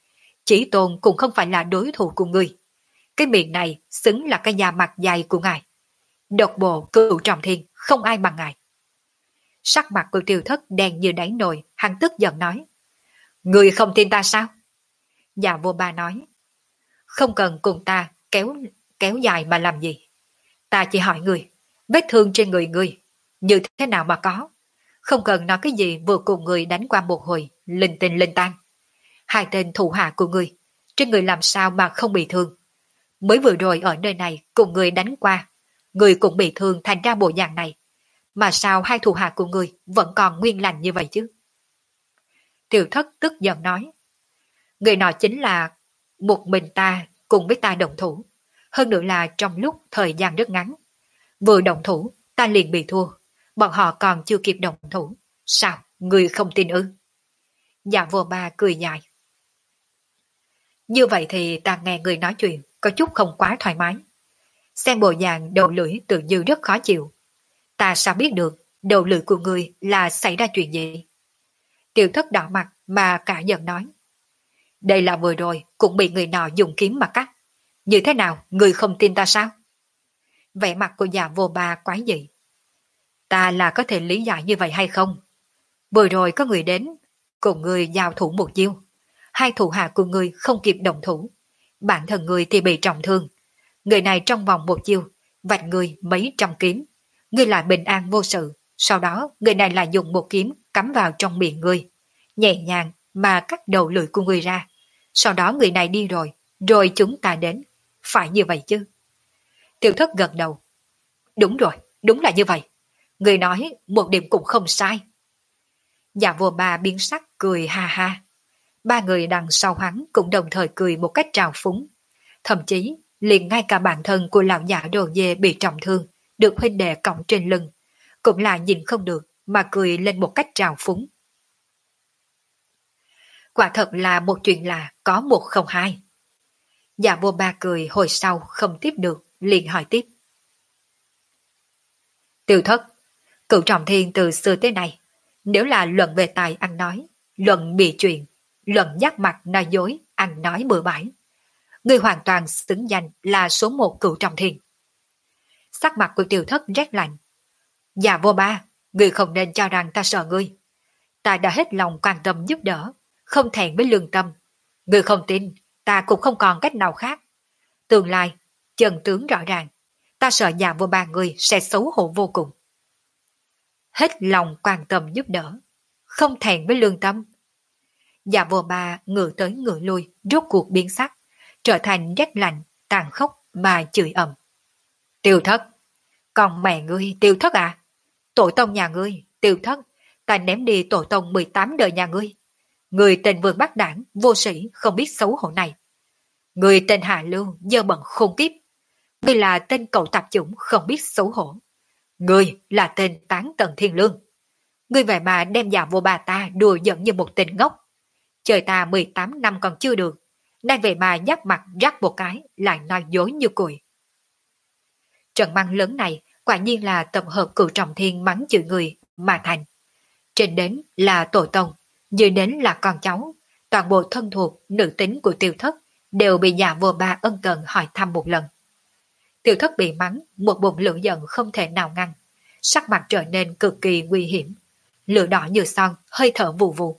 Chí Tôn cũng không phải là đối thủ của ngươi. Cái miệng này xứng là cái da mặt dày của ngài. Độc bộ cửu trọng thiên, không ai bằng ngài. Sắc mặt của Tiêu Thất đen như đáy nồi, hắn tức giận nói. Ngươi không tin ta sao? Dạ vô ba nói. Không cần cùng ta kéo kéo dài mà làm gì. Ta chỉ hỏi ngươi, vết thương trên người ngươi, như thế nào mà có? Không cần nói cái gì vừa cùng người đánh qua một hồi, linh tinh linh tan. Hai tên thủ hạ của ngươi, trên người làm sao mà không bị thương? Mới vừa rồi ở nơi này cùng người đánh qua, người cũng bị thương thành ra bộ dạng này. Mà sao hai thủ hạ của người vẫn còn nguyên lành như vậy chứ? Tiểu Thất tức giận nói. Người nọ chính là một mình ta cùng với ta đồng thủ. Hơn nữa là trong lúc thời gian rất ngắn. Vừa đồng thủ, ta liền bị thua. Bọn họ còn chưa kịp đồng thủ. Sao, người không tin ư? Dạ vô ba cười dài. Như vậy thì ta nghe người nói chuyện có chút không quá thoải mái. Xem bộ dạng đầu lưỡi tự như rất khó chịu. Ta sao biết được đầu lưỡi của người là xảy ra chuyện gì? Tiểu Thất đỏ mặt mà cả giận nói. Đây là vừa rồi cũng bị người nọ dùng kiếm mà cắt. Như thế nào, người không tin ta sao? Vẻ mặt của Dạ vô ba quái dị. Ta là có thể lý giải như vậy hay không? Vừa rồi có người đến, cùng người giao thủ một chiêu. Hai thủ hạ của người không kịp đồng thủ. Bản thân người thì bị trọng thương. Người này trong vòng một chiêu, vạch người mấy trăm kiếm. Người lại bình an vô sự. Sau đó, người này lại dùng một kiếm cắm vào trong miệng người. Nhẹ nhàng mà cắt đầu lưỡi của người ra. Sau đó người này đi rồi, rồi chúng ta đến. Phải như vậy chứ? Tiểu Thất gật đầu. Đúng rồi, đúng là như vậy. Người nói một điểm cũng không sai. Dạ vô ba biến sắc cười ha ha. Ba người đằng sau hắn cũng đồng thời cười một cách trào phúng. Thậm chí, liền ngay cả bản thân của lão giả đồ dê bị trọng thương, được huynh đệ cõng trên lưng, cũng là nhìn không được mà cười lên một cách trào phúng. Quả thật là một chuyện là có một không hai. Dạ vô ba cười hồi sau không tiếp được, liền hỏi tiếp. Tiêu Thất, cửu trọng thiên từ xưa tới nay, nếu là luận về tài ăn nói, luận bị chuyện, luận dắt mặt nói dối, ăn nói bừa bãi, người hoàn toàn xứng danh là số một cửu trọng thiên. Sắc mặt của Tiêu Thất rét lạnh. Dạ vô ba, người không nên cho rằng ta sợ ngươi. Ta đã hết lòng quan tâm giúp đỡ, không thẹn với lương tâm. Người không tin, ta cũng không còn cách nào khác. Tương lai, chân tướng rõ ràng, ta sợ dạ vô ba người sẽ xấu hổ vô cùng. Hết lòng quan tâm giúp đỡ, không thẹn với lương tâm. Dạ vô ba ngựa tới ngựa lui, rốt cuộc biến sắc, trở thành rét lạnh, tàn khốc mà chửi ầm. Tiêu Thất, còn mẹ ngươi Tiêu Thất à? Tổ tông nhà ngươi, Tiêu Thất, ta ném đi tổ tông mười tám đời nhà ngươi. Người tên Vương Bắc Đảng, vô sĩ, không biết xấu hổ này. Người tên Hạ Lưu, dơ bẩn khôn kiếp. Ngươi là tên cậu tạp chủng, không biết xấu hổ. Ngươi là tên Tán Tần Thiên Lương. Ngươi vậy mà đem già vô bà ta đùa giận như một tên ngốc. Trời ta mười tám năm còn chưa được, nay về mà nhắc mặt rắc một cái, lại nói dối như cùi. Trận măng lớn này quả nhiên là tập hợp cửu trọng thiên mắng chửi người mà thành. Trên đến là tổ tông, dưới đến là con cháu, toàn bộ thân thuộc, nữ tính của Tiêu Thất đều bị nhà vô ba ân cần hỏi thăm một lần. Tiêu Thất bị mắng, một bụng lửa giận không thể nào ngăn, sắc mặt trở nên cực kỳ nguy hiểm, lửa đỏ như son, hơi thở vù vù.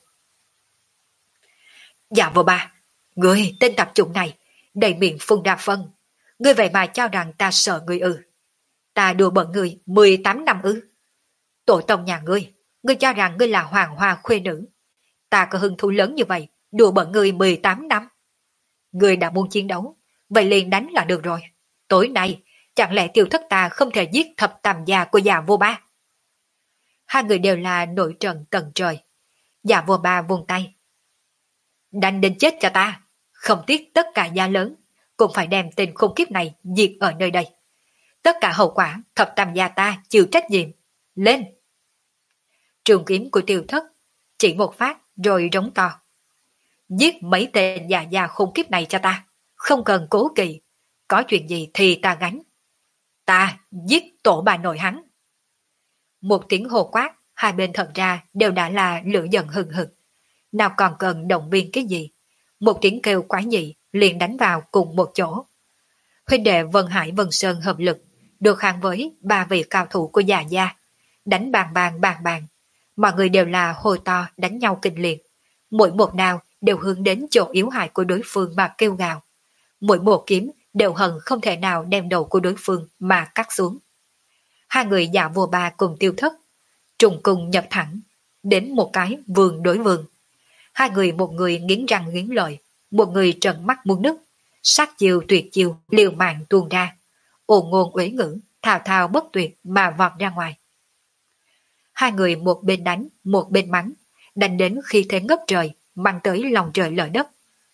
Dạ vô ba, ngươi tên tập chủng này, đầy miệng phun ra phân, ngươi vậy mà cho rằng ta sợ ngươi ư? Ta đùa bận ngươi mười tám năm ư? Tổ tông nhà ngươi, ngươi cho rằng ngươi là hoàng hoa khuê nữ. Ta có hứng thú lớn như vậy, đùa bận ngươi mười tám năm. Ngươi đã muốn chiến đấu, vậy liền đánh là được rồi. Tối nay, chẳng lẽ Tiêu Thất ta không thể giết thập tam gia của già vô ba? Hai người đều là nội trận tầng trời. Già vô ba vung tay. Đánh đến chết cho ta, không tiếc tất cả gia lớn, cũng phải đem tên khốn kiếp này diệt ở nơi đây. Tất cả hậu quả thập tam gia ta chịu trách nhiệm. Lên! Trường kiếm của Tiêu Thất chỉ một phát rồi rống to. Giết mấy tên già già khốn kiếp này cho ta, không cần cố kỵ, có chuyện gì thì ta gánh. Ta giết tổ bà nội hắn. Một tiếng hồ quát, hai bên thật ra đều đã là lửa giận hừng hực, nào còn cần động viên cái gì. một tiếng kêu quái dị liền đánh vào cùng một chỗ. Huynh đệ Vân Hải Vân Sơn hợp lực, được kháng với ba vị cao thủ của già gia, đánh bàn bàn bàn bàn. Mọi người đều là hồi to đánh nhau kinh liệt. Mỗi một đao đều hướng đến chỗ yếu hại của đối phương mà kêu gào. Mỗi một kiếm đều hận không thể nào đem đầu của đối phương mà cắt xuống. Hai người Dạ Vô Ba cùng Tiêu Thất, trùng cùng nhập thẳng, đến một cái vườn đối vườn. Hai người một người nghiến răng nghiến lợi, một người trợn mắt muốn nứt, sát chiêu tuyệt chiêu liều mạng tuôn ra, ồn ngôn uế ngữ, thao thao bất tuyệt mà vọt ra ngoài. Hai người một bên đánh, một bên mắng, đánh đến khi thế ngấp trời, mang tới lòng trời lở đất.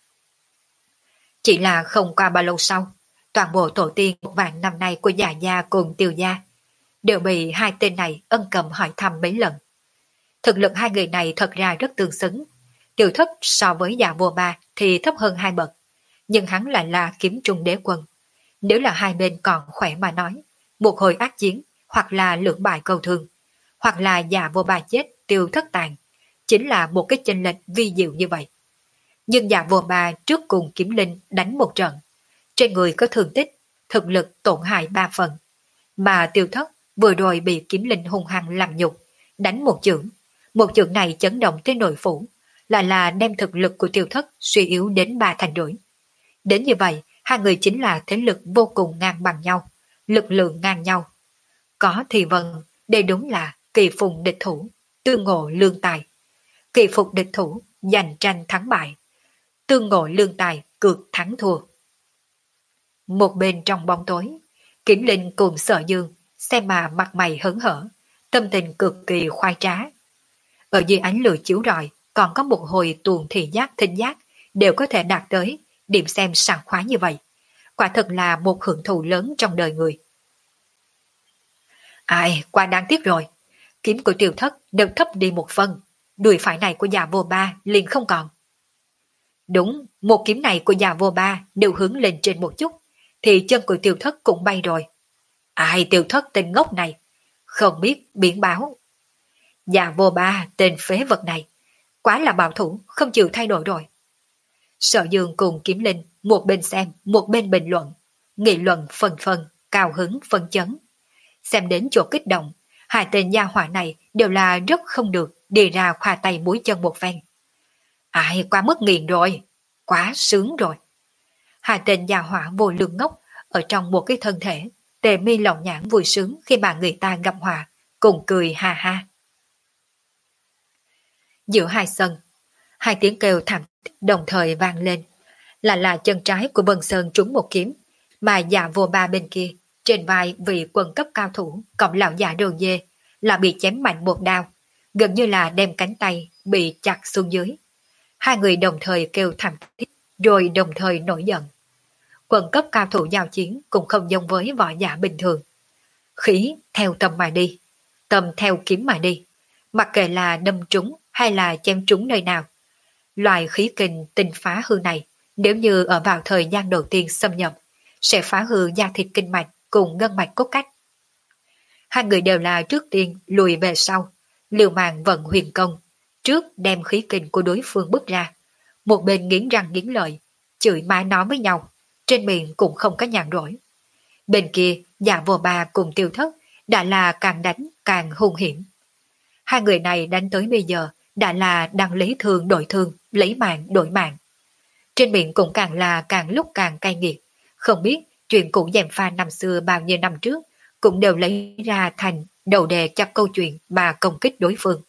Chỉ là không qua bao lâu sau, toàn bộ tổ tiên một vạn năm nay của Dạ gia cùng Tiêu gia đều bị hai tên này ân cầm hỏi thăm mấy lần. Thực lực hai người này thật ra rất tương xứng. Tiêu Thất so với Dạ Vô Ba thì thấp hơn hai bậc, nhưng hắn lại là kiếm trung đế quân. Nếu là hai bên còn khỏe mà nói, một hồi ác chiến, hoặc là lưỡng bại câu thương, hoặc là Dạ Vô Ba chết, Tiêu Thất tàn, chính là một cái chênh lệch vi diệu như vậy. Nhưng Dạ Vô Ba trước cùng Kiếm Linh đánh một trận, trên người có thương tích, thực lực tổn hại ba phần, mà Tiêu Thất vừa rồi bị Kiếm Linh hung hăng làm nhục, đánh một chưởng, một chưởng này chấn động tới nội phủ, lại là đem thực lực của Tiêu Thất suy yếu đến ba thành rưỡi. Đến như vậy, hai người chính là thế lực vô cùng ngang bằng nhau, lực lượng ngang nhau. Có thì vâng, đây đúng là kỳ phùng địch thủ, tương ngộ lương tài. Kỳ phục địch thủ, giành tranh thắng bại. Tương ngộ lương tài, cược thắng thua. Một bên trong bóng tối, Kiếm Linh cùng Sở Dương xem mà mặt mày hớn hở, tâm tình cực kỳ khoái trá. Ở dưới ánh lửa chiếu rọi, còn có một hồi tuồng thị giác thính giác đều có thể đạt tới điểm xem sảng khoái như vậy. Quả thật là một hưởng thụ lớn trong đời người. Ai, quá đáng tiếc rồi. Kiếm của Tiêu Thất đều thấp đi một phần, đùi phải này của Dạ Vô Ba liền không còn. Đúng, một kiếm này của Dạ Vô Ba đều hướng lên trên một chút, thì chân của Tiêu Thất cũng bay rồi. Ai, Tiêu Thất tên ngốc này, không biết biển báo. Dạ Vô Ba tên phế vật này, quá là bảo thủ, không chịu thay đổi rồi. Sở Dương cùng Kiếm Linh một bên xem, một bên bình luận, nghị luận phần phần, cao hứng phân chấn. Xem đến chỗ kích động, hai tên gia hỏa này đều là rất không được đi ra khoa tay mũi chân một phen. Ai, quá mức nghiền rồi, quá sướng rồi. Hai tên gia hỏa vô lương ngốc ở trong một cái thân thể, tề mi lòng nhãn vui sướng khi mà người ta gặp hòa, cùng cười ha ha. Giữa hai sân, hai tiếng kêu thảm thiết đồng thời vang lên, là là chân trái của Vân Sơn trúng một kiếm, mà Dạ Vô Ba bên kia, trên vai vị quân cấp cao thủ cộng lão già đồ dê là bị chém mạnh một đao, gần như là đem cánh tay bị chặt xuống dưới. Hai người đồng thời kêu thảm thiết, rồi đồng thời nổi giận. Quân cấp cao thủ giao chiến cũng không giống với võ giả bình thường. Khí theo tâm mà đi, tâm theo kiếm mà đi, mặc kệ là đâm trúng hay là chém trúng nơi nào. Loại khí kình tinh phá hư này, nếu như ở vào thời gian đầu tiên xâm nhập, sẽ phá hư da thịt kinh mạch cùng ngân mạch cốt cách. Hai người đều là trước tiên lùi về sau, liều mạng vận huyền công, trước đem khí kình của đối phương bứt ra. Một bên nghiến răng nghiến lợi, chửi má nói với nhau, trên miệng cũng không có nhàn rỗi. Bên kia, Dạ Vô Ba cùng Tiêu Thất đã là càng đánh càng hung hiểm. Hai người này đánh tới bây giờ đã là đang lấy thương đổi thương, lấy mạng đổi mạng. Trên miệng cũng càng là càng lúc càng cay nghiệt, không biết chuyện cũ gièm pha năm xưa bao nhiêu năm trước cũng đều lấy ra thành đầu đề cho câu chuyện mà công kích đối phương.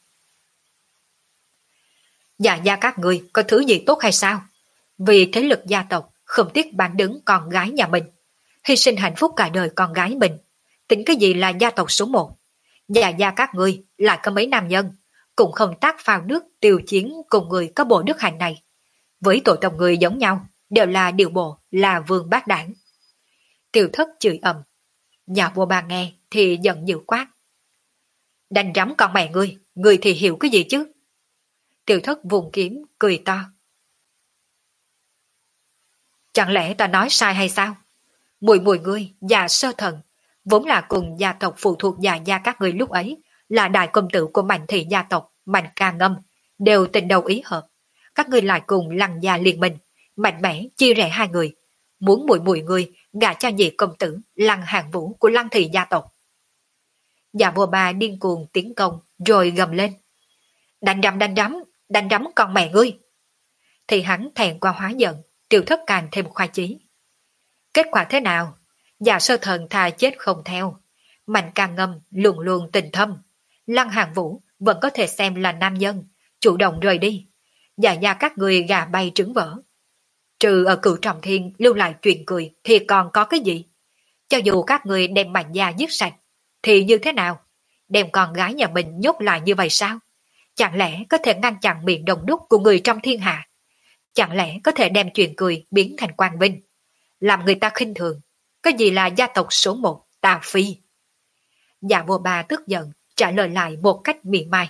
Dạ gia các người có thứ gì tốt hay sao? Vì thế lực gia tộc không tiếc bán đứng con gái nhà mình, hy sinh hạnh phúc cả đời con gái mình, tính cái gì là gia tộc số một? Dạ gia các người lại có mấy nam nhân, cũng không tác phao nước tiêu chiến cùng người có bộ đức hạnh này. Với tổ tông người giống nhau, đều là điều bộ, là vương bát đảng. Tiêu Thất chửi ầm. Nhà Vô Ba nghe thì giận dữ quát. Đánh rắm con mẹ ngươi, ngươi thì hiểu cái gì chứ? Tiêu Thất vùng kiếm, cười to. Chẳng lẽ ta nói sai hay sao? Mùi mùi ngươi, già sơ thần, vốn là cùng gia tộc phụ thuộc Dạ gia các ngươi lúc ấy, là đại công tử của Mạnh thị gia tộc, Mạnh Ca Ngâm, đều tình đầu ý hợp. Các ngươi lại cùng Lăng gia liên minh, mạnh mẽ chia rẽ hai người, muốn mùi mùi người gả cho nhị công tử Lăng Hàng Vũ của Lăng thị gia tộc. Dạ vua bà điên cuồng tiến công rồi gầm lên. Đánh đấm đánh đấm, đánh đấm con mẹ ngươi. Thì hắn thẹn qua hóa giận, Tiêu Thất càng thêm khoái chí. Kết quả thế nào? Dạ sơ thần thà chết không theo. Mạnh ca ngâm luôn luôn tình thâm. Lăng Hàng Vũ vẫn có thể xem là nam nhân, chủ động rời đi. Dạ gia các người gà bay trứng vỡ. Trừ ở cửu trọng thiên lưu lại chuyện cười thì còn có cái gì? Cho dù các người đem mạnh gia giết sạch, thì như thế nào? Đem con gái nhà mình nhốt lại như vậy sao? Chẳng lẽ có thể ngăn chặn miệng đồng đúc của người trong thiên hạ? Chẳng lẽ có thể đem chuyện cười biến thành quang vinh? Làm người ta khinh thường. Cái gì là gia tộc số một, Tà Phi? Dạ vua bà tức giận, trả lời lại một cách mỉa mai.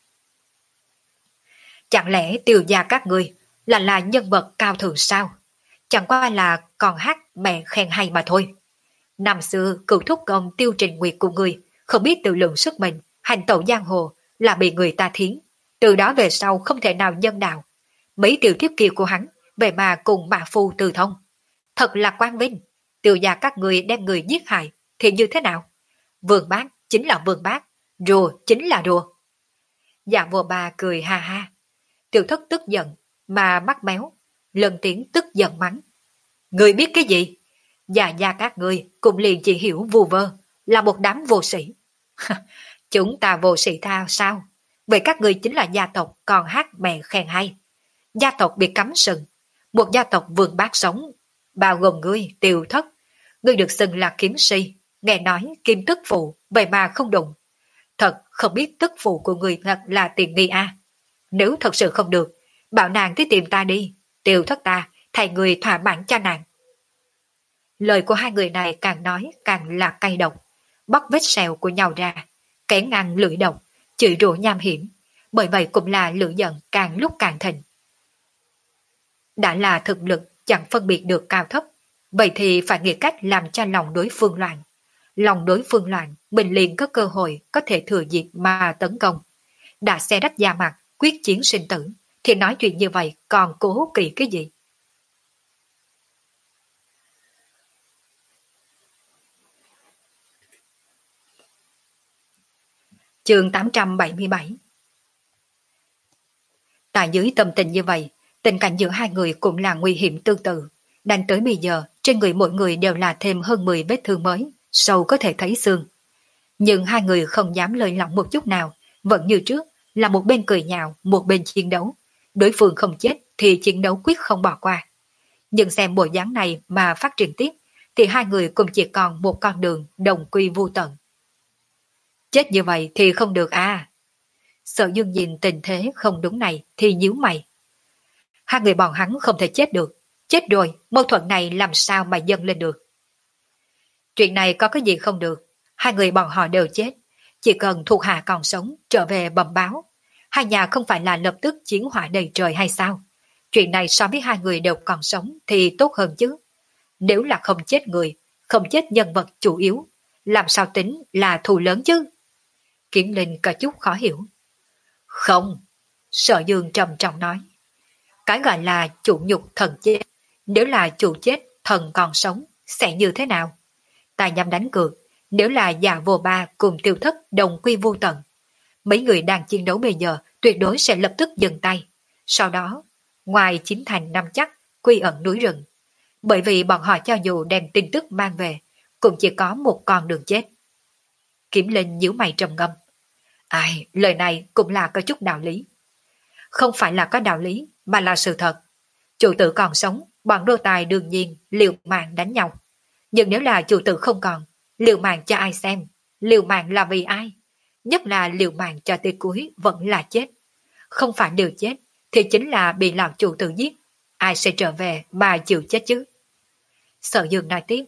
Chẳng lẽ Tiêu gia các người là là nhân vật cao thượng sao? Chẳng qua là còn hát mẹ khen hay mà thôi. Năm xưa cựu thúc công Tiêu Trình Nguyệt của người không biết tự lượng sức mình, hành tẩu giang hồ là bị người ta thiến. Từ đó về sau không thể nào nhân đạo. Mấy tiểu thiếp kia của hắn về mà cùng bà phu từ thông. Thật là quang vinh. Tiêu gia các người đem người giết hại thì như thế nào? Vương bác chính là vương bác, rùa chính là rùa. Dạ vua bà cười ha ha. Tiêu Thất tức giận mà mắt méo, lần tiếng tức giận mắng. Người biết cái gì? Dạ gia các người cũng liền chỉ hiểu vù vơ, là một đám vô sĩ. Chúng ta vô sĩ tha sao? Vậy các người chính là gia tộc còn hát mẹ khen hay. Gia tộc bị cấm sừng, một gia tộc vương bác sống, bao gồm ngươi, Tiêu Thất. Ngươi được xưng là kiếm si, nghe nói kim tức phụ, vậy mà không đụng. Thật không biết tức phụ của người thật là tiền nghi a. Nếu thật sự không được, bảo nàng tới tìm ta đi, Tiêu Thất ta thay người thỏa mãn cho nàng. Lời của hai người này càng nói càng là cay độc, bóc vết sẹo của nhau ra, kẻ ngang lưỡi độc, chửi rủa nham hiểm, bởi vậy cũng là lửa giận càng lúc càng thịnh. Đã là thực lực chẳng phân biệt được cao thấp, vậy thì phải nghĩ cách làm cho lòng đối phương loạn. Lòng đối phương loạn, mình liền có cơ hội có thể thừa dịp mà tấn công. Đã xe đách da mặt, quyết chiến sinh tử, thì nói chuyện như vậy còn cố kỵ cái gì? Chương tám trăm bảy mươi bảy. Tại dưới tâm tình như vậy, tình cảnh giữa hai người cũng là nguy hiểm tương tự. Đánh tới bây giờ, trên người mỗi người đều là thêm hơn mười vết thương mới, sâu có thể thấy xương. Nhưng hai người không dám lơi lỏng một chút nào, vẫn như trước, là một bên cười nhạo, một bên chiến đấu. Đối phương không chết thì chiến đấu quyết không bỏ qua. Nhưng xem bộ dáng này mà phát triển tiếp, thì hai người cũng chỉ còn một con đường đồng quy vu tận. Chết như vậy thì không được à. Sở Dương nhìn tình thế không đúng này thì nhíu mày. Hai người bọn hắn không thể chết được. Chết rồi, mâu thuẫn này làm sao mà dâng lên được. Chuyện này có cái gì không được. Hai người bọn họ đều chết. Chỉ cần thuộc hạ còn sống trở về bẩm báo. Hai nhà không phải là lập tức chiến hỏa đầy trời hay sao? Chuyện này so với hai người đều còn sống thì tốt hơn chứ. Nếu là không chết người, không chết nhân vật chủ yếu, làm sao tính là thù lớn chứ? Kiếm Linh có chút khó hiểu. Không, Sở Dương trầm trọng nói. Cái gọi là chủ nhục thần chết, nếu là chủ chết thần còn sống, sẽ như thế nào? Ta nhằm đánh cược, nếu là Dạ Vô Ba cùng Tiêu Thất đồng quy vô tận, mấy người đang chiến đấu bây giờ tuyệt đối sẽ lập tức dừng tay. Sau đó, ngoài chính thành năm chắc, quy ẩn núi rừng. Bởi vì bọn họ cho dù đem tin tức mang về, cũng chỉ có một con đường chết. Kiếm Linh nhíu mày trầm ngâm. Ai, lời này cũng là có chút đạo lý. Không phải là có đạo lý, mà là sự thật. Chủ tử còn sống, bọn đô tài đương nhiên liều mạng đánh nhau. Nhưng nếu là chủ tử không còn, liều mạng cho ai xem? Liều mạng là vì ai? Nhất là liều mạng cho tới cuối vẫn là chết. Không phải liều chết, thì chính là bị lão chủ tử giết. Ai sẽ trở về mà chịu chết chứ? Sở Dương nói tiếp.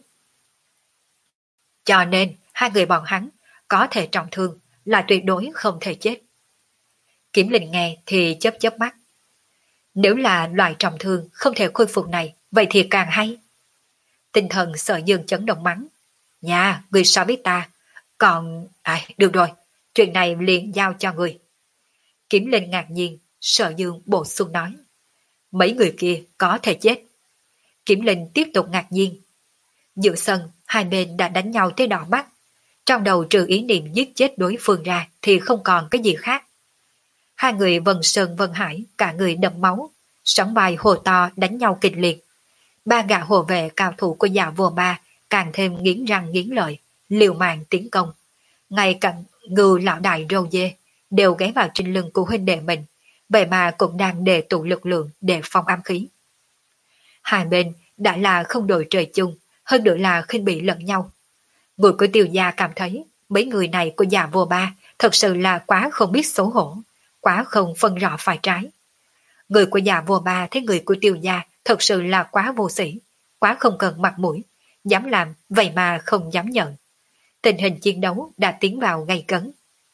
Cho nên, hai người bọn hắn có thể trọng thương, là tuyệt đối không thể chết. Kiếm Linh nghe thì chớp chớp mắt. Nếu là loại trọng thương không thể khôi phục này, vậy thì càng hay. Tinh thần Sở Dương chấn động mắng. Nhà, người sao biết ta? Còn... À, được rồi, chuyện này liền giao cho người. Kiếm Linh ngạc nhiên, Sở Dương bổ sung nói. Mấy người kia có thể chết, Kiểm Linh tiếp tục ngạc nhiên. Giữa sân, hai bên đã đánh nhau tới đỏ mắt. Trong đầu trừ ý niệm giết chết đối phương ra thì không còn cái gì khác. Hai người Vân Sơn Vân Hải, cả người đẫm máu, sóng bài hồ to đánh nhau kịch liệt. Ba gã hộ vệ cao thủ của Dạ Vô Ba càng thêm nghiến răng nghiến lợi, liều mạng tiến công. Ngay cạnh Ngưu lão đại râu dê đều ghé vào trên lưng của huynh đệ mình, vậy mà cũng đang đề tụ lực lượng để phòng ám khí. Hai bên đã là không đội trời chung, hơn nữa là khinh bị lẫn nhau. Người của Tiêu gia cảm thấy mấy người này của Dạ Vô Ba thật sự là quá không biết xấu hổ, quá không phân rõ phải trái. Người của Dạ Vô Ba thấy người của Tiêu gia thật sự là quá vô sĩ, quá không cần mặt mũi, dám làm vậy mà không dám nhận. Tình hình chiến đấu đã tiến vào gay cấn.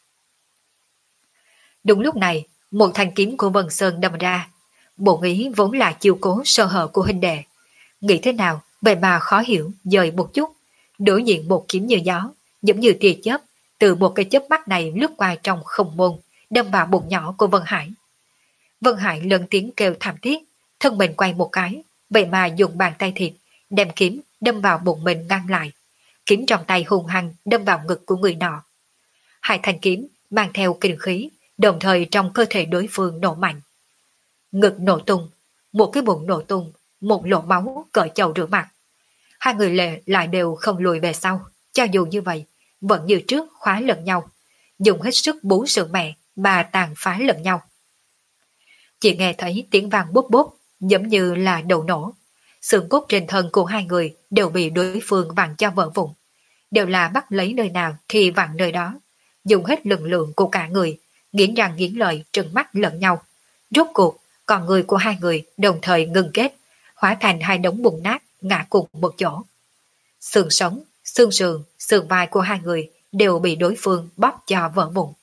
Đúng lúc này, một thanh kiếm của Vân Sơn đâm ra. Bổn ý vốn là chiêu cố sơ hở của huynh đệ. Nghĩ thế nào, vậy mà khó hiểu, dời một chút. Đối diện một kiếm như gió, giống như tia chớp, từ một cái chớp mắt này lướt qua trong không môn, đâm vào bụng nhỏ của Vân Hải. Vân Hải lớn tiếng kêu thảm thiết, thân mình quay một cái, vậy mà dùng bàn tay thịt, đem kiếm đâm vào bụng mình ngăn lại. Kiếm trong tay hung hăng đâm vào ngực của người nọ. Hai thanh kiếm mang theo kinh khí, đồng thời trong cơ thể đối phương nổ mạnh. Ngực nổ tung, một cái bụng nổ tung, một lỗ máu cởi chầu rửa mặt. Hai người lệ lại đều không lùi về sau, cho dù như vậy, vẫn như trước khóa lẫn nhau, dùng hết sức bú sự mẹ mà tàn phá lẫn nhau. Chỉ nghe thấy tiếng vang bốp bốp, giống như là đầu nổ. Xương cốt trên thân của hai người đều bị đối phương vặn cho vỡ vụn, đều là bắt lấy nơi nào thì vặn nơi đó, dùng hết lực lượng của cả người, nghiến răng nghiến lợi trừng mắt lẫn nhau. Rốt cuộc, còn người của hai người đồng thời ngừng kết, hóa thành hai đống bùn nát ngã cùng một chỗ. Xương sống, xương sườn, xương vai của hai người đều bị đối phương bóp cho vỡ vụn.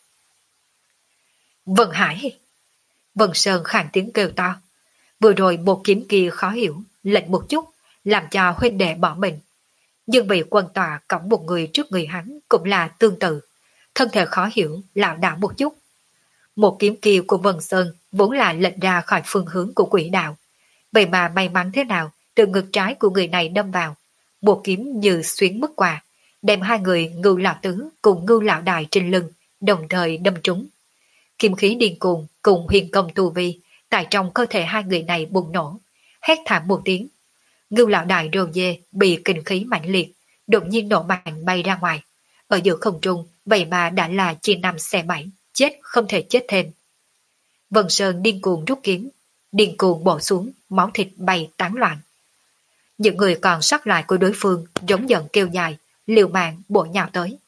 Vân Hải! Vân Sơn khàn tiếng kêu to. Vừa rồi một kiếm kia khó hiểu, lệch một chút, làm cho huynh đệ bỏ mình. Nhưng vì quân tòa cõng một người trước người hắn cũng là tương tự, thân thể khó hiểu, lảo đảo một chút. Một kiếm kia của Vân Sơn vốn là lệch ra khỏi phương hướng của quỷ đạo. Vậy mà may mắn thế nào, từ ngực trái của người này đâm vào, một kiếm như xuyến mất qua, đem hai người Ngưu lão tứ cùng Ngưu lão đại trên lưng, đồng thời đâm trúng. Kim khí điên cuồng cùng huyền công tu vi, tại trong cơ thể hai người này bùng nổ, hét thảm một tiếng. Ngưu lão đại rồ dê bị kinh khí mạnh liệt, đột nhiên nổ mạnh bay ra ngoài. Ở giữa không trung, vậy mà đã là chia năm xe bảy, chết không thể chết thêm. Vân Sơn điên cuồng rút kiếm, điên cuồng bổ xuống, máu thịt bay tán loạn. Những người còn sót lại của đối phương giống giận kêu dài, liều mạng bổ nhào tới.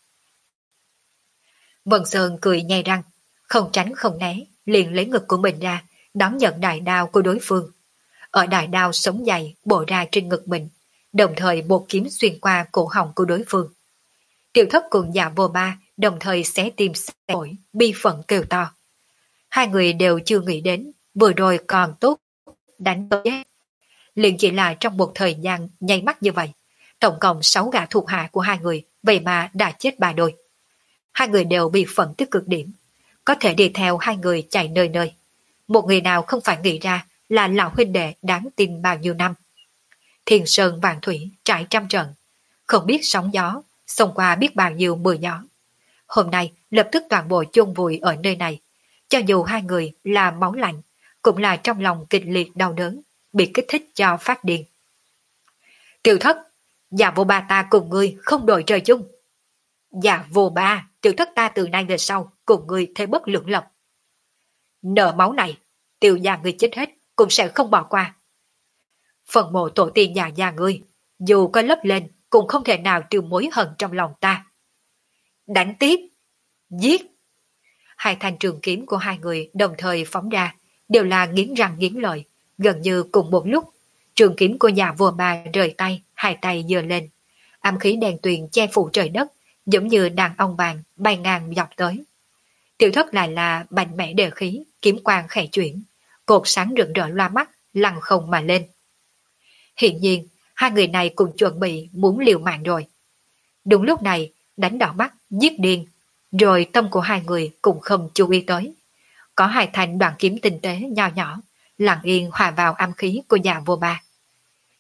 Vân Sơn cười nhai răng, không tránh không né, liền lấy ngực của mình ra, đón nhận đại đao của đối phương. Ở đại đao sống dày bổ ra trên ngực mình, đồng thời một kiếm xuyên qua cổ họng của đối phương. Tiểu Thất cùng Dạ Vô Ba đồng thời xé tim xé phổi, bi phận kêu to. Hai người đều chưa nghĩ đến, vừa rồi còn tốt, đánh tới. Liền chỉ là trong một thời gian nháy mắt như vậy, tổng cộng sáu gã thuộc hạ của hai người, vậy mà đã chết ba đôi. Hai người đều bị phận tới cực điểm, có thể đi theo hai người chạy nơi nơi. Một người nào không phải nghĩ ra là lão huynh đệ đáng tin bao nhiêu năm. Thiên sơn vạn thủy trải trăm trận, không biết sóng gió, xông qua biết bao nhiêu mưa gió. Hôm nay lập tức toàn bộ chôn vùi ở nơi này, cho dù hai người là máu lạnh, cũng là trong lòng kịch liệt đau đớn, bị kích thích cho phát điên. Tiểu Thất, Dạ Vô Ba ta cùng ngươi không đội trời chung. Dạ Vô Ba, Tiểu Thất ta từ nay về sau cùng ngươi thế bất lượng lập. Nợ máu này, Tiêu gia ngươi chết hết cũng sẽ không bỏ qua. Phần mộ tổ tiên nhà gia ngươi, dù có lấp lên cũng không thể nào tiêu mối hận trong lòng ta. Đánh tiếp, giết. Hai thanh trường kiếm của hai người đồng thời phóng ra, đều là nghiến răng nghiến lợi, gần như cùng một lúc. Trường kiếm của Dạ Vô Ba rời tay, hai tay giơ lên. Ám khí đèn tuyền che phủ trời đất, giống như đàn ông vàng bay ngang dọc tới. Tiểu Thất lại là mạnh mẽ đề khí, kiếm quang khẽ chuyển, cột sáng rực rỡ loa mắt, lăn không mà lên. Hiện nhiên, hai người này cùng chuẩn bị muốn liều mạng rồi. Đúng lúc này, đánh đỏ mắt, giết điên, rồi tâm của hai người cũng không chú ý tới. Có hai thanh đoạn kiếm tinh tế nho nhỏ, lặng yên hòa vào âm khí của Dạ Vô Ba.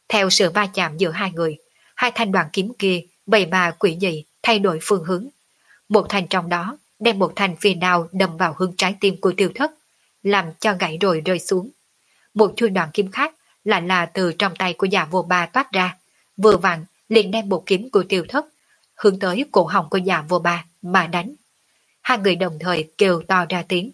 Theo sự va chạm giữa hai người, hai thanh đoàn kiếm kia bầy mà quỷ dị thay đổi phương hướng. Một thanh trong đó đem một thanh phi đao đâm vào hướng trái tim của Tiêu Thất, làm cho gãy rồi rơi xuống. Một chuôi đoàn kiếm khác lại là từ trong tay của Dạ Vô Ba toát ra, vừa vặn liền đem một kiếm của Tiêu Thất hướng tới cổ họng của Dạ Vô Ba mà đánh. Hai người đồng thời kêu to ra tiếng.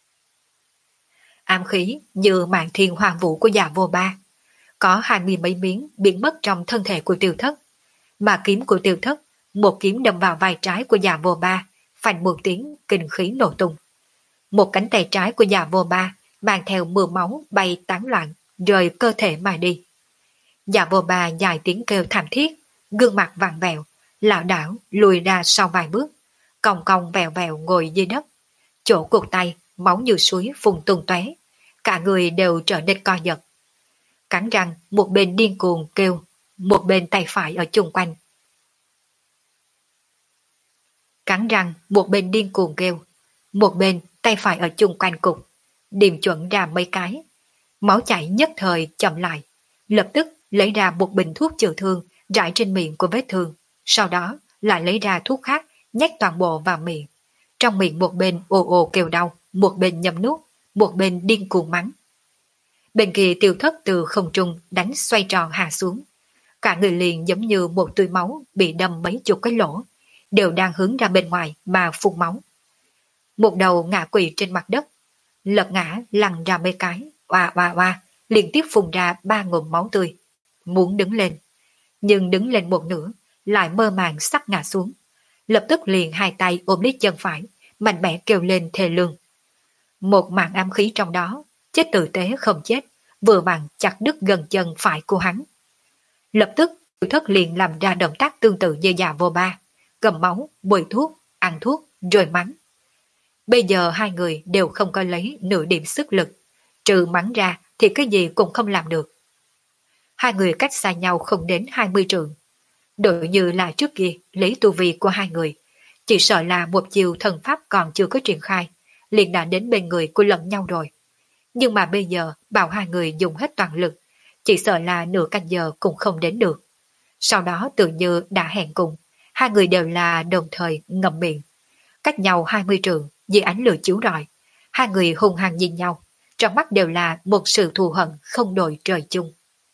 Ám khí như mạng thiên hoàng vũ của Dạ Vô Ba, có hai mươi mấy miếng biến mất trong thân thể của Tiêu Thất, mà kiếm của Tiêu Thất, một kiếm đâm vào vai trái của Dạ Vô Ba, phanh một tiếng kinh khí nổ tung. Một cánh tay trái của Dạ Vô Ba mang theo mưa máu bay tán loạn, rời cơ thể mà đi. Dạ Vô Ba dài tiếng kêu thảm thiết, gương mặt vặn vẹo, lảo đảo lùi ra sau vài bước, cong cong vèo vèo ngồi dưới đất. Chỗ cụt tay, máu như suối phun tung tóe, cả người đều trở nên co giật. Cắn răng, một bên điên cuồng kêu, một bên tay phải ở chung quanh. Cắn răng, một bên điên cuồng kêu, một bên tay phải ở chung quanh cục, điểm chuẩn ra mấy cái. Máu chảy nhất thời chậm lại, lập tức lấy ra một bình thuốc chữa thương rải trên miệng của vết thương, sau đó lại lấy ra thuốc khác nhét toàn bộ vào miệng. Trong miệng một bên ồ ồ kêu đau, một bên nhấm nuốt, một bên điên cuồng mắng. Bên kia Tiêu Thất từ không trung đánh xoay tròn hạ xuống. Cả người liền giống như một túi máu bị đâm mấy chục cái lỗ, đều đang hướng ra bên ngoài mà phun máu. Một đầu ngã quỵ trên mặt đất, lật ngã lăn ra mấy cái, oa oa oa, liên tiếp phun ra ba ngụm máu tươi, muốn đứng lên. Nhưng đứng lên một nửa, lại mơ màng sắp ngã xuống. Lập tức liền hai tay ôm lấy chân phải, mạnh mẽ kêu lên thê lương. Một mạng ám khí trong đó, chết tử tế không chết, vừa vặn chặt đứt gần chân phải của hắn. Lập tức, Tiêu Thất liền làm ra động tác tương tự như Dạ Vô Ba, cầm máu, bôi thuốc, ăn thuốc, rồi mắng. Bây giờ hai người đều không có lấy nửa điểm sức lực, trừ mắng ra thì cái gì cũng không làm được. Hai người cách xa nhau không đến hai mươi trượng. Đổi như là trước kia lấy tu vi của hai người, chỉ sợ là một chiều thần pháp còn chưa có triển khai, liền đã đến bên người của lẫn nhau rồi. Nhưng mà bây giờ bảo hai người dùng hết toàn lực, chỉ sợ là nửa canh giờ cũng không đến được. Sau đó tự như đã hẹn cùng, hai người đều là đồng thời ngậm miệng. Cách nhau hai mươi trượng, dưới ánh lửa chiếu rọi, hai người hung hăng nhìn nhau, trong mắt đều là một sự thù hận không đội trời chung.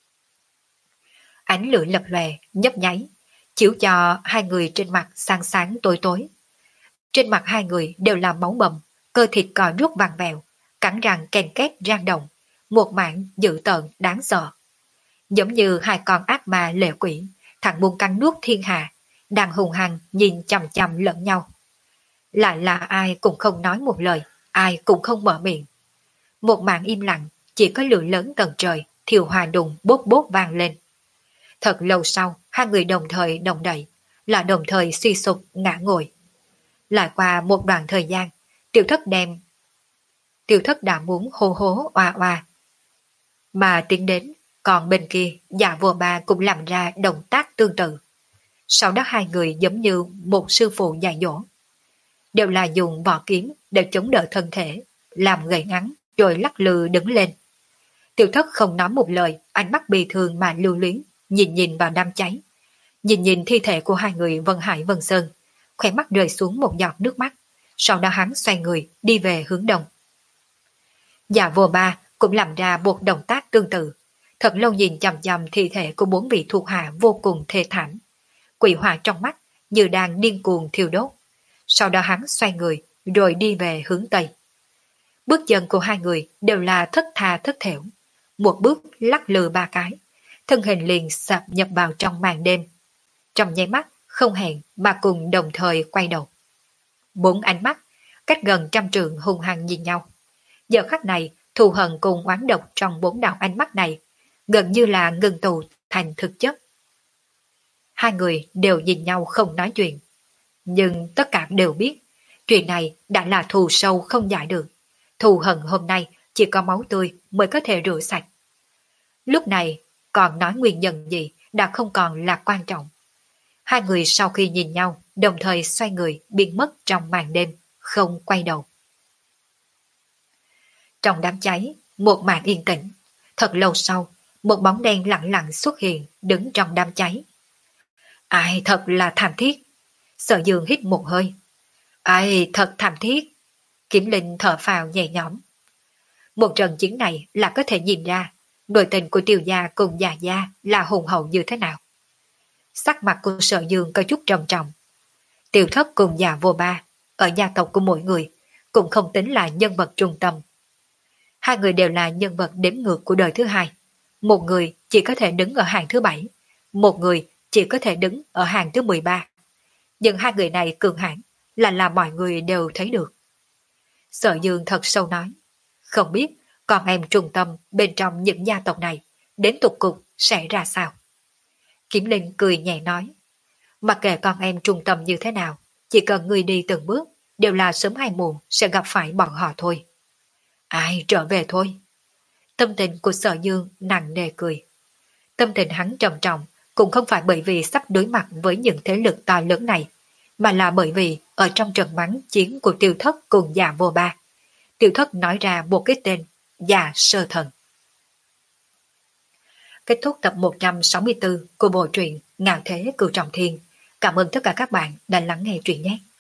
Ánh lửa lập lòe, nhấp nháy, chiếu cho hai người trên mặt sáng sáng tối tối. Trên mặt hai người đều là máu bầm, cơ thịt cò rút vàng vẹo, cắn răng ken két rang động, một mảng dữ tợn đáng sợ. Giống như hai con ác ma lệ quỷ, thằng muốn cắn nuốt thiên hạ, đang hùng hăng nhìn chằm chằm lẫn nhau. Lại là ai cũng không nói một lời, ai cũng không mở miệng. Một mảng im lặng, chỉ có lửa lớn tận trời, thiêu hòa đùng bốt bốt vang lên. Thật lâu sau, hai người đồng thời đồng đậy, là đồng thời suy sụp ngã ngồi. Lại qua một đoạn thời gian, Tiêu Thất đem. Tiêu Thất đã muốn hô hố oa oa. Mà tiến đến, còn bên kia, Dạ Vô Ba cũng làm ra động tác tương tự. Sau đó hai người giống như một sư phụ dạy dỗ. Đều là dùng vỏ kiếm để chống đỡ thân thể, làm gậy ngắn rồi lắc lư đứng lên. Tiêu Thất không nói một lời, ánh mắt bi thương mà lưu luyến, nhìn nhìn vào đám cháy. Nhìn nhìn thi thể của hai người Vân Hải Vân Sơn, khóe mắt rơi xuống một giọt nước mắt, sau đó hắn xoay người đi về hướng đông. Dạ Vô Ba cũng làm ra một động tác tương tự, thật lâu nhìn chằm chằm thi thể của bốn vị thuộc hạ vô cùng thê thảm. Quỷ hỏa trong mắt như đang điên cuồng thiêu đốt. Sau đó hắn xoay người rồi đi về hướng tây. Bước chân của hai người đều là thất tha thất thểu, một bước lắc lư ba cái, thân hình liền sập nhập vào trong màn đêm. Trong nháy mắt không hẹn mà cùng đồng thời quay đầu. Bốn ánh mắt cách gần trăm trượng hung hăng nhìn nhau. Giờ khắc này thù hận cùng oán độc trong bốn đạo ánh mắt này gần như là ngưng tụ thành thực chất. Hai người đều nhìn nhau không nói chuyện, nhưng tất cả đều biết chuyện này đã là thù sâu không giải được. Thù hận hôm nay chỉ có máu tươi mới có thể rửa sạch. Lúc này còn nói nguyên nhân gì đã không còn là quan trọng. Hai người sau khi nhìn nhau đồng thời xoay người biến mất trong màn đêm, không quay đầu. Trong đám cháy, một màn yên tĩnh. Thật lâu sau, một bóng đen lặng lặng xuất hiện đứng trong đám cháy. Ai thật là thảm thiết. Sở Dương hít một hơi. Ai thật thảm thiết. Kiếm Linh thở phào nhẹ nhõm. Một trận chiến này là có thể nhìn ra nội tình của Tiêu gia cùng Già gia là hùng hậu như thế nào. Sắc mặt của Sở Dương có chút trầm trọng. Tiêu Thất cùng Già Vô Ba ở gia tộc của mỗi người cũng không tính là nhân vật trung tâm. Hai người đều là nhân vật đếm ngược của đời thứ hai. Một người chỉ có thể đứng ở hàng thứ bảy, một người chỉ có thể đứng ở hàng thứ mười ba. Nhưng hai người này cường hãn là làm mọi người đều thấy được. Sở Dương thật sâu nói, không biết con em trung tâm bên trong những gia tộc này đến tục cục sẽ ra sao. Kiếm Linh cười nhẹ nói, mặc kệ con em trung tâm như thế nào, chỉ cần người đi từng bước đều là sớm hay muộn sẽ gặp phải bọn họ thôi. Ai trở về thôi. Tâm tình của Sở Dương nặng nề cười. Tâm tình hắn trầm trọng cũng không phải bởi vì sắp đối mặt với những thế lực to lớn này, mà là bởi vì ở trong trận bắn chiến của Tiêu Thất cùng Già Vô Ba, Tiêu Thất nói ra một cái tên Già Sơ Thần. Kết thúc tập một trăm sáu mươi tư của bộ truyện Ngạo Thế Cửu Trọng Thiên. Cảm ơn tất cả các bạn đã lắng nghe truyện nhé.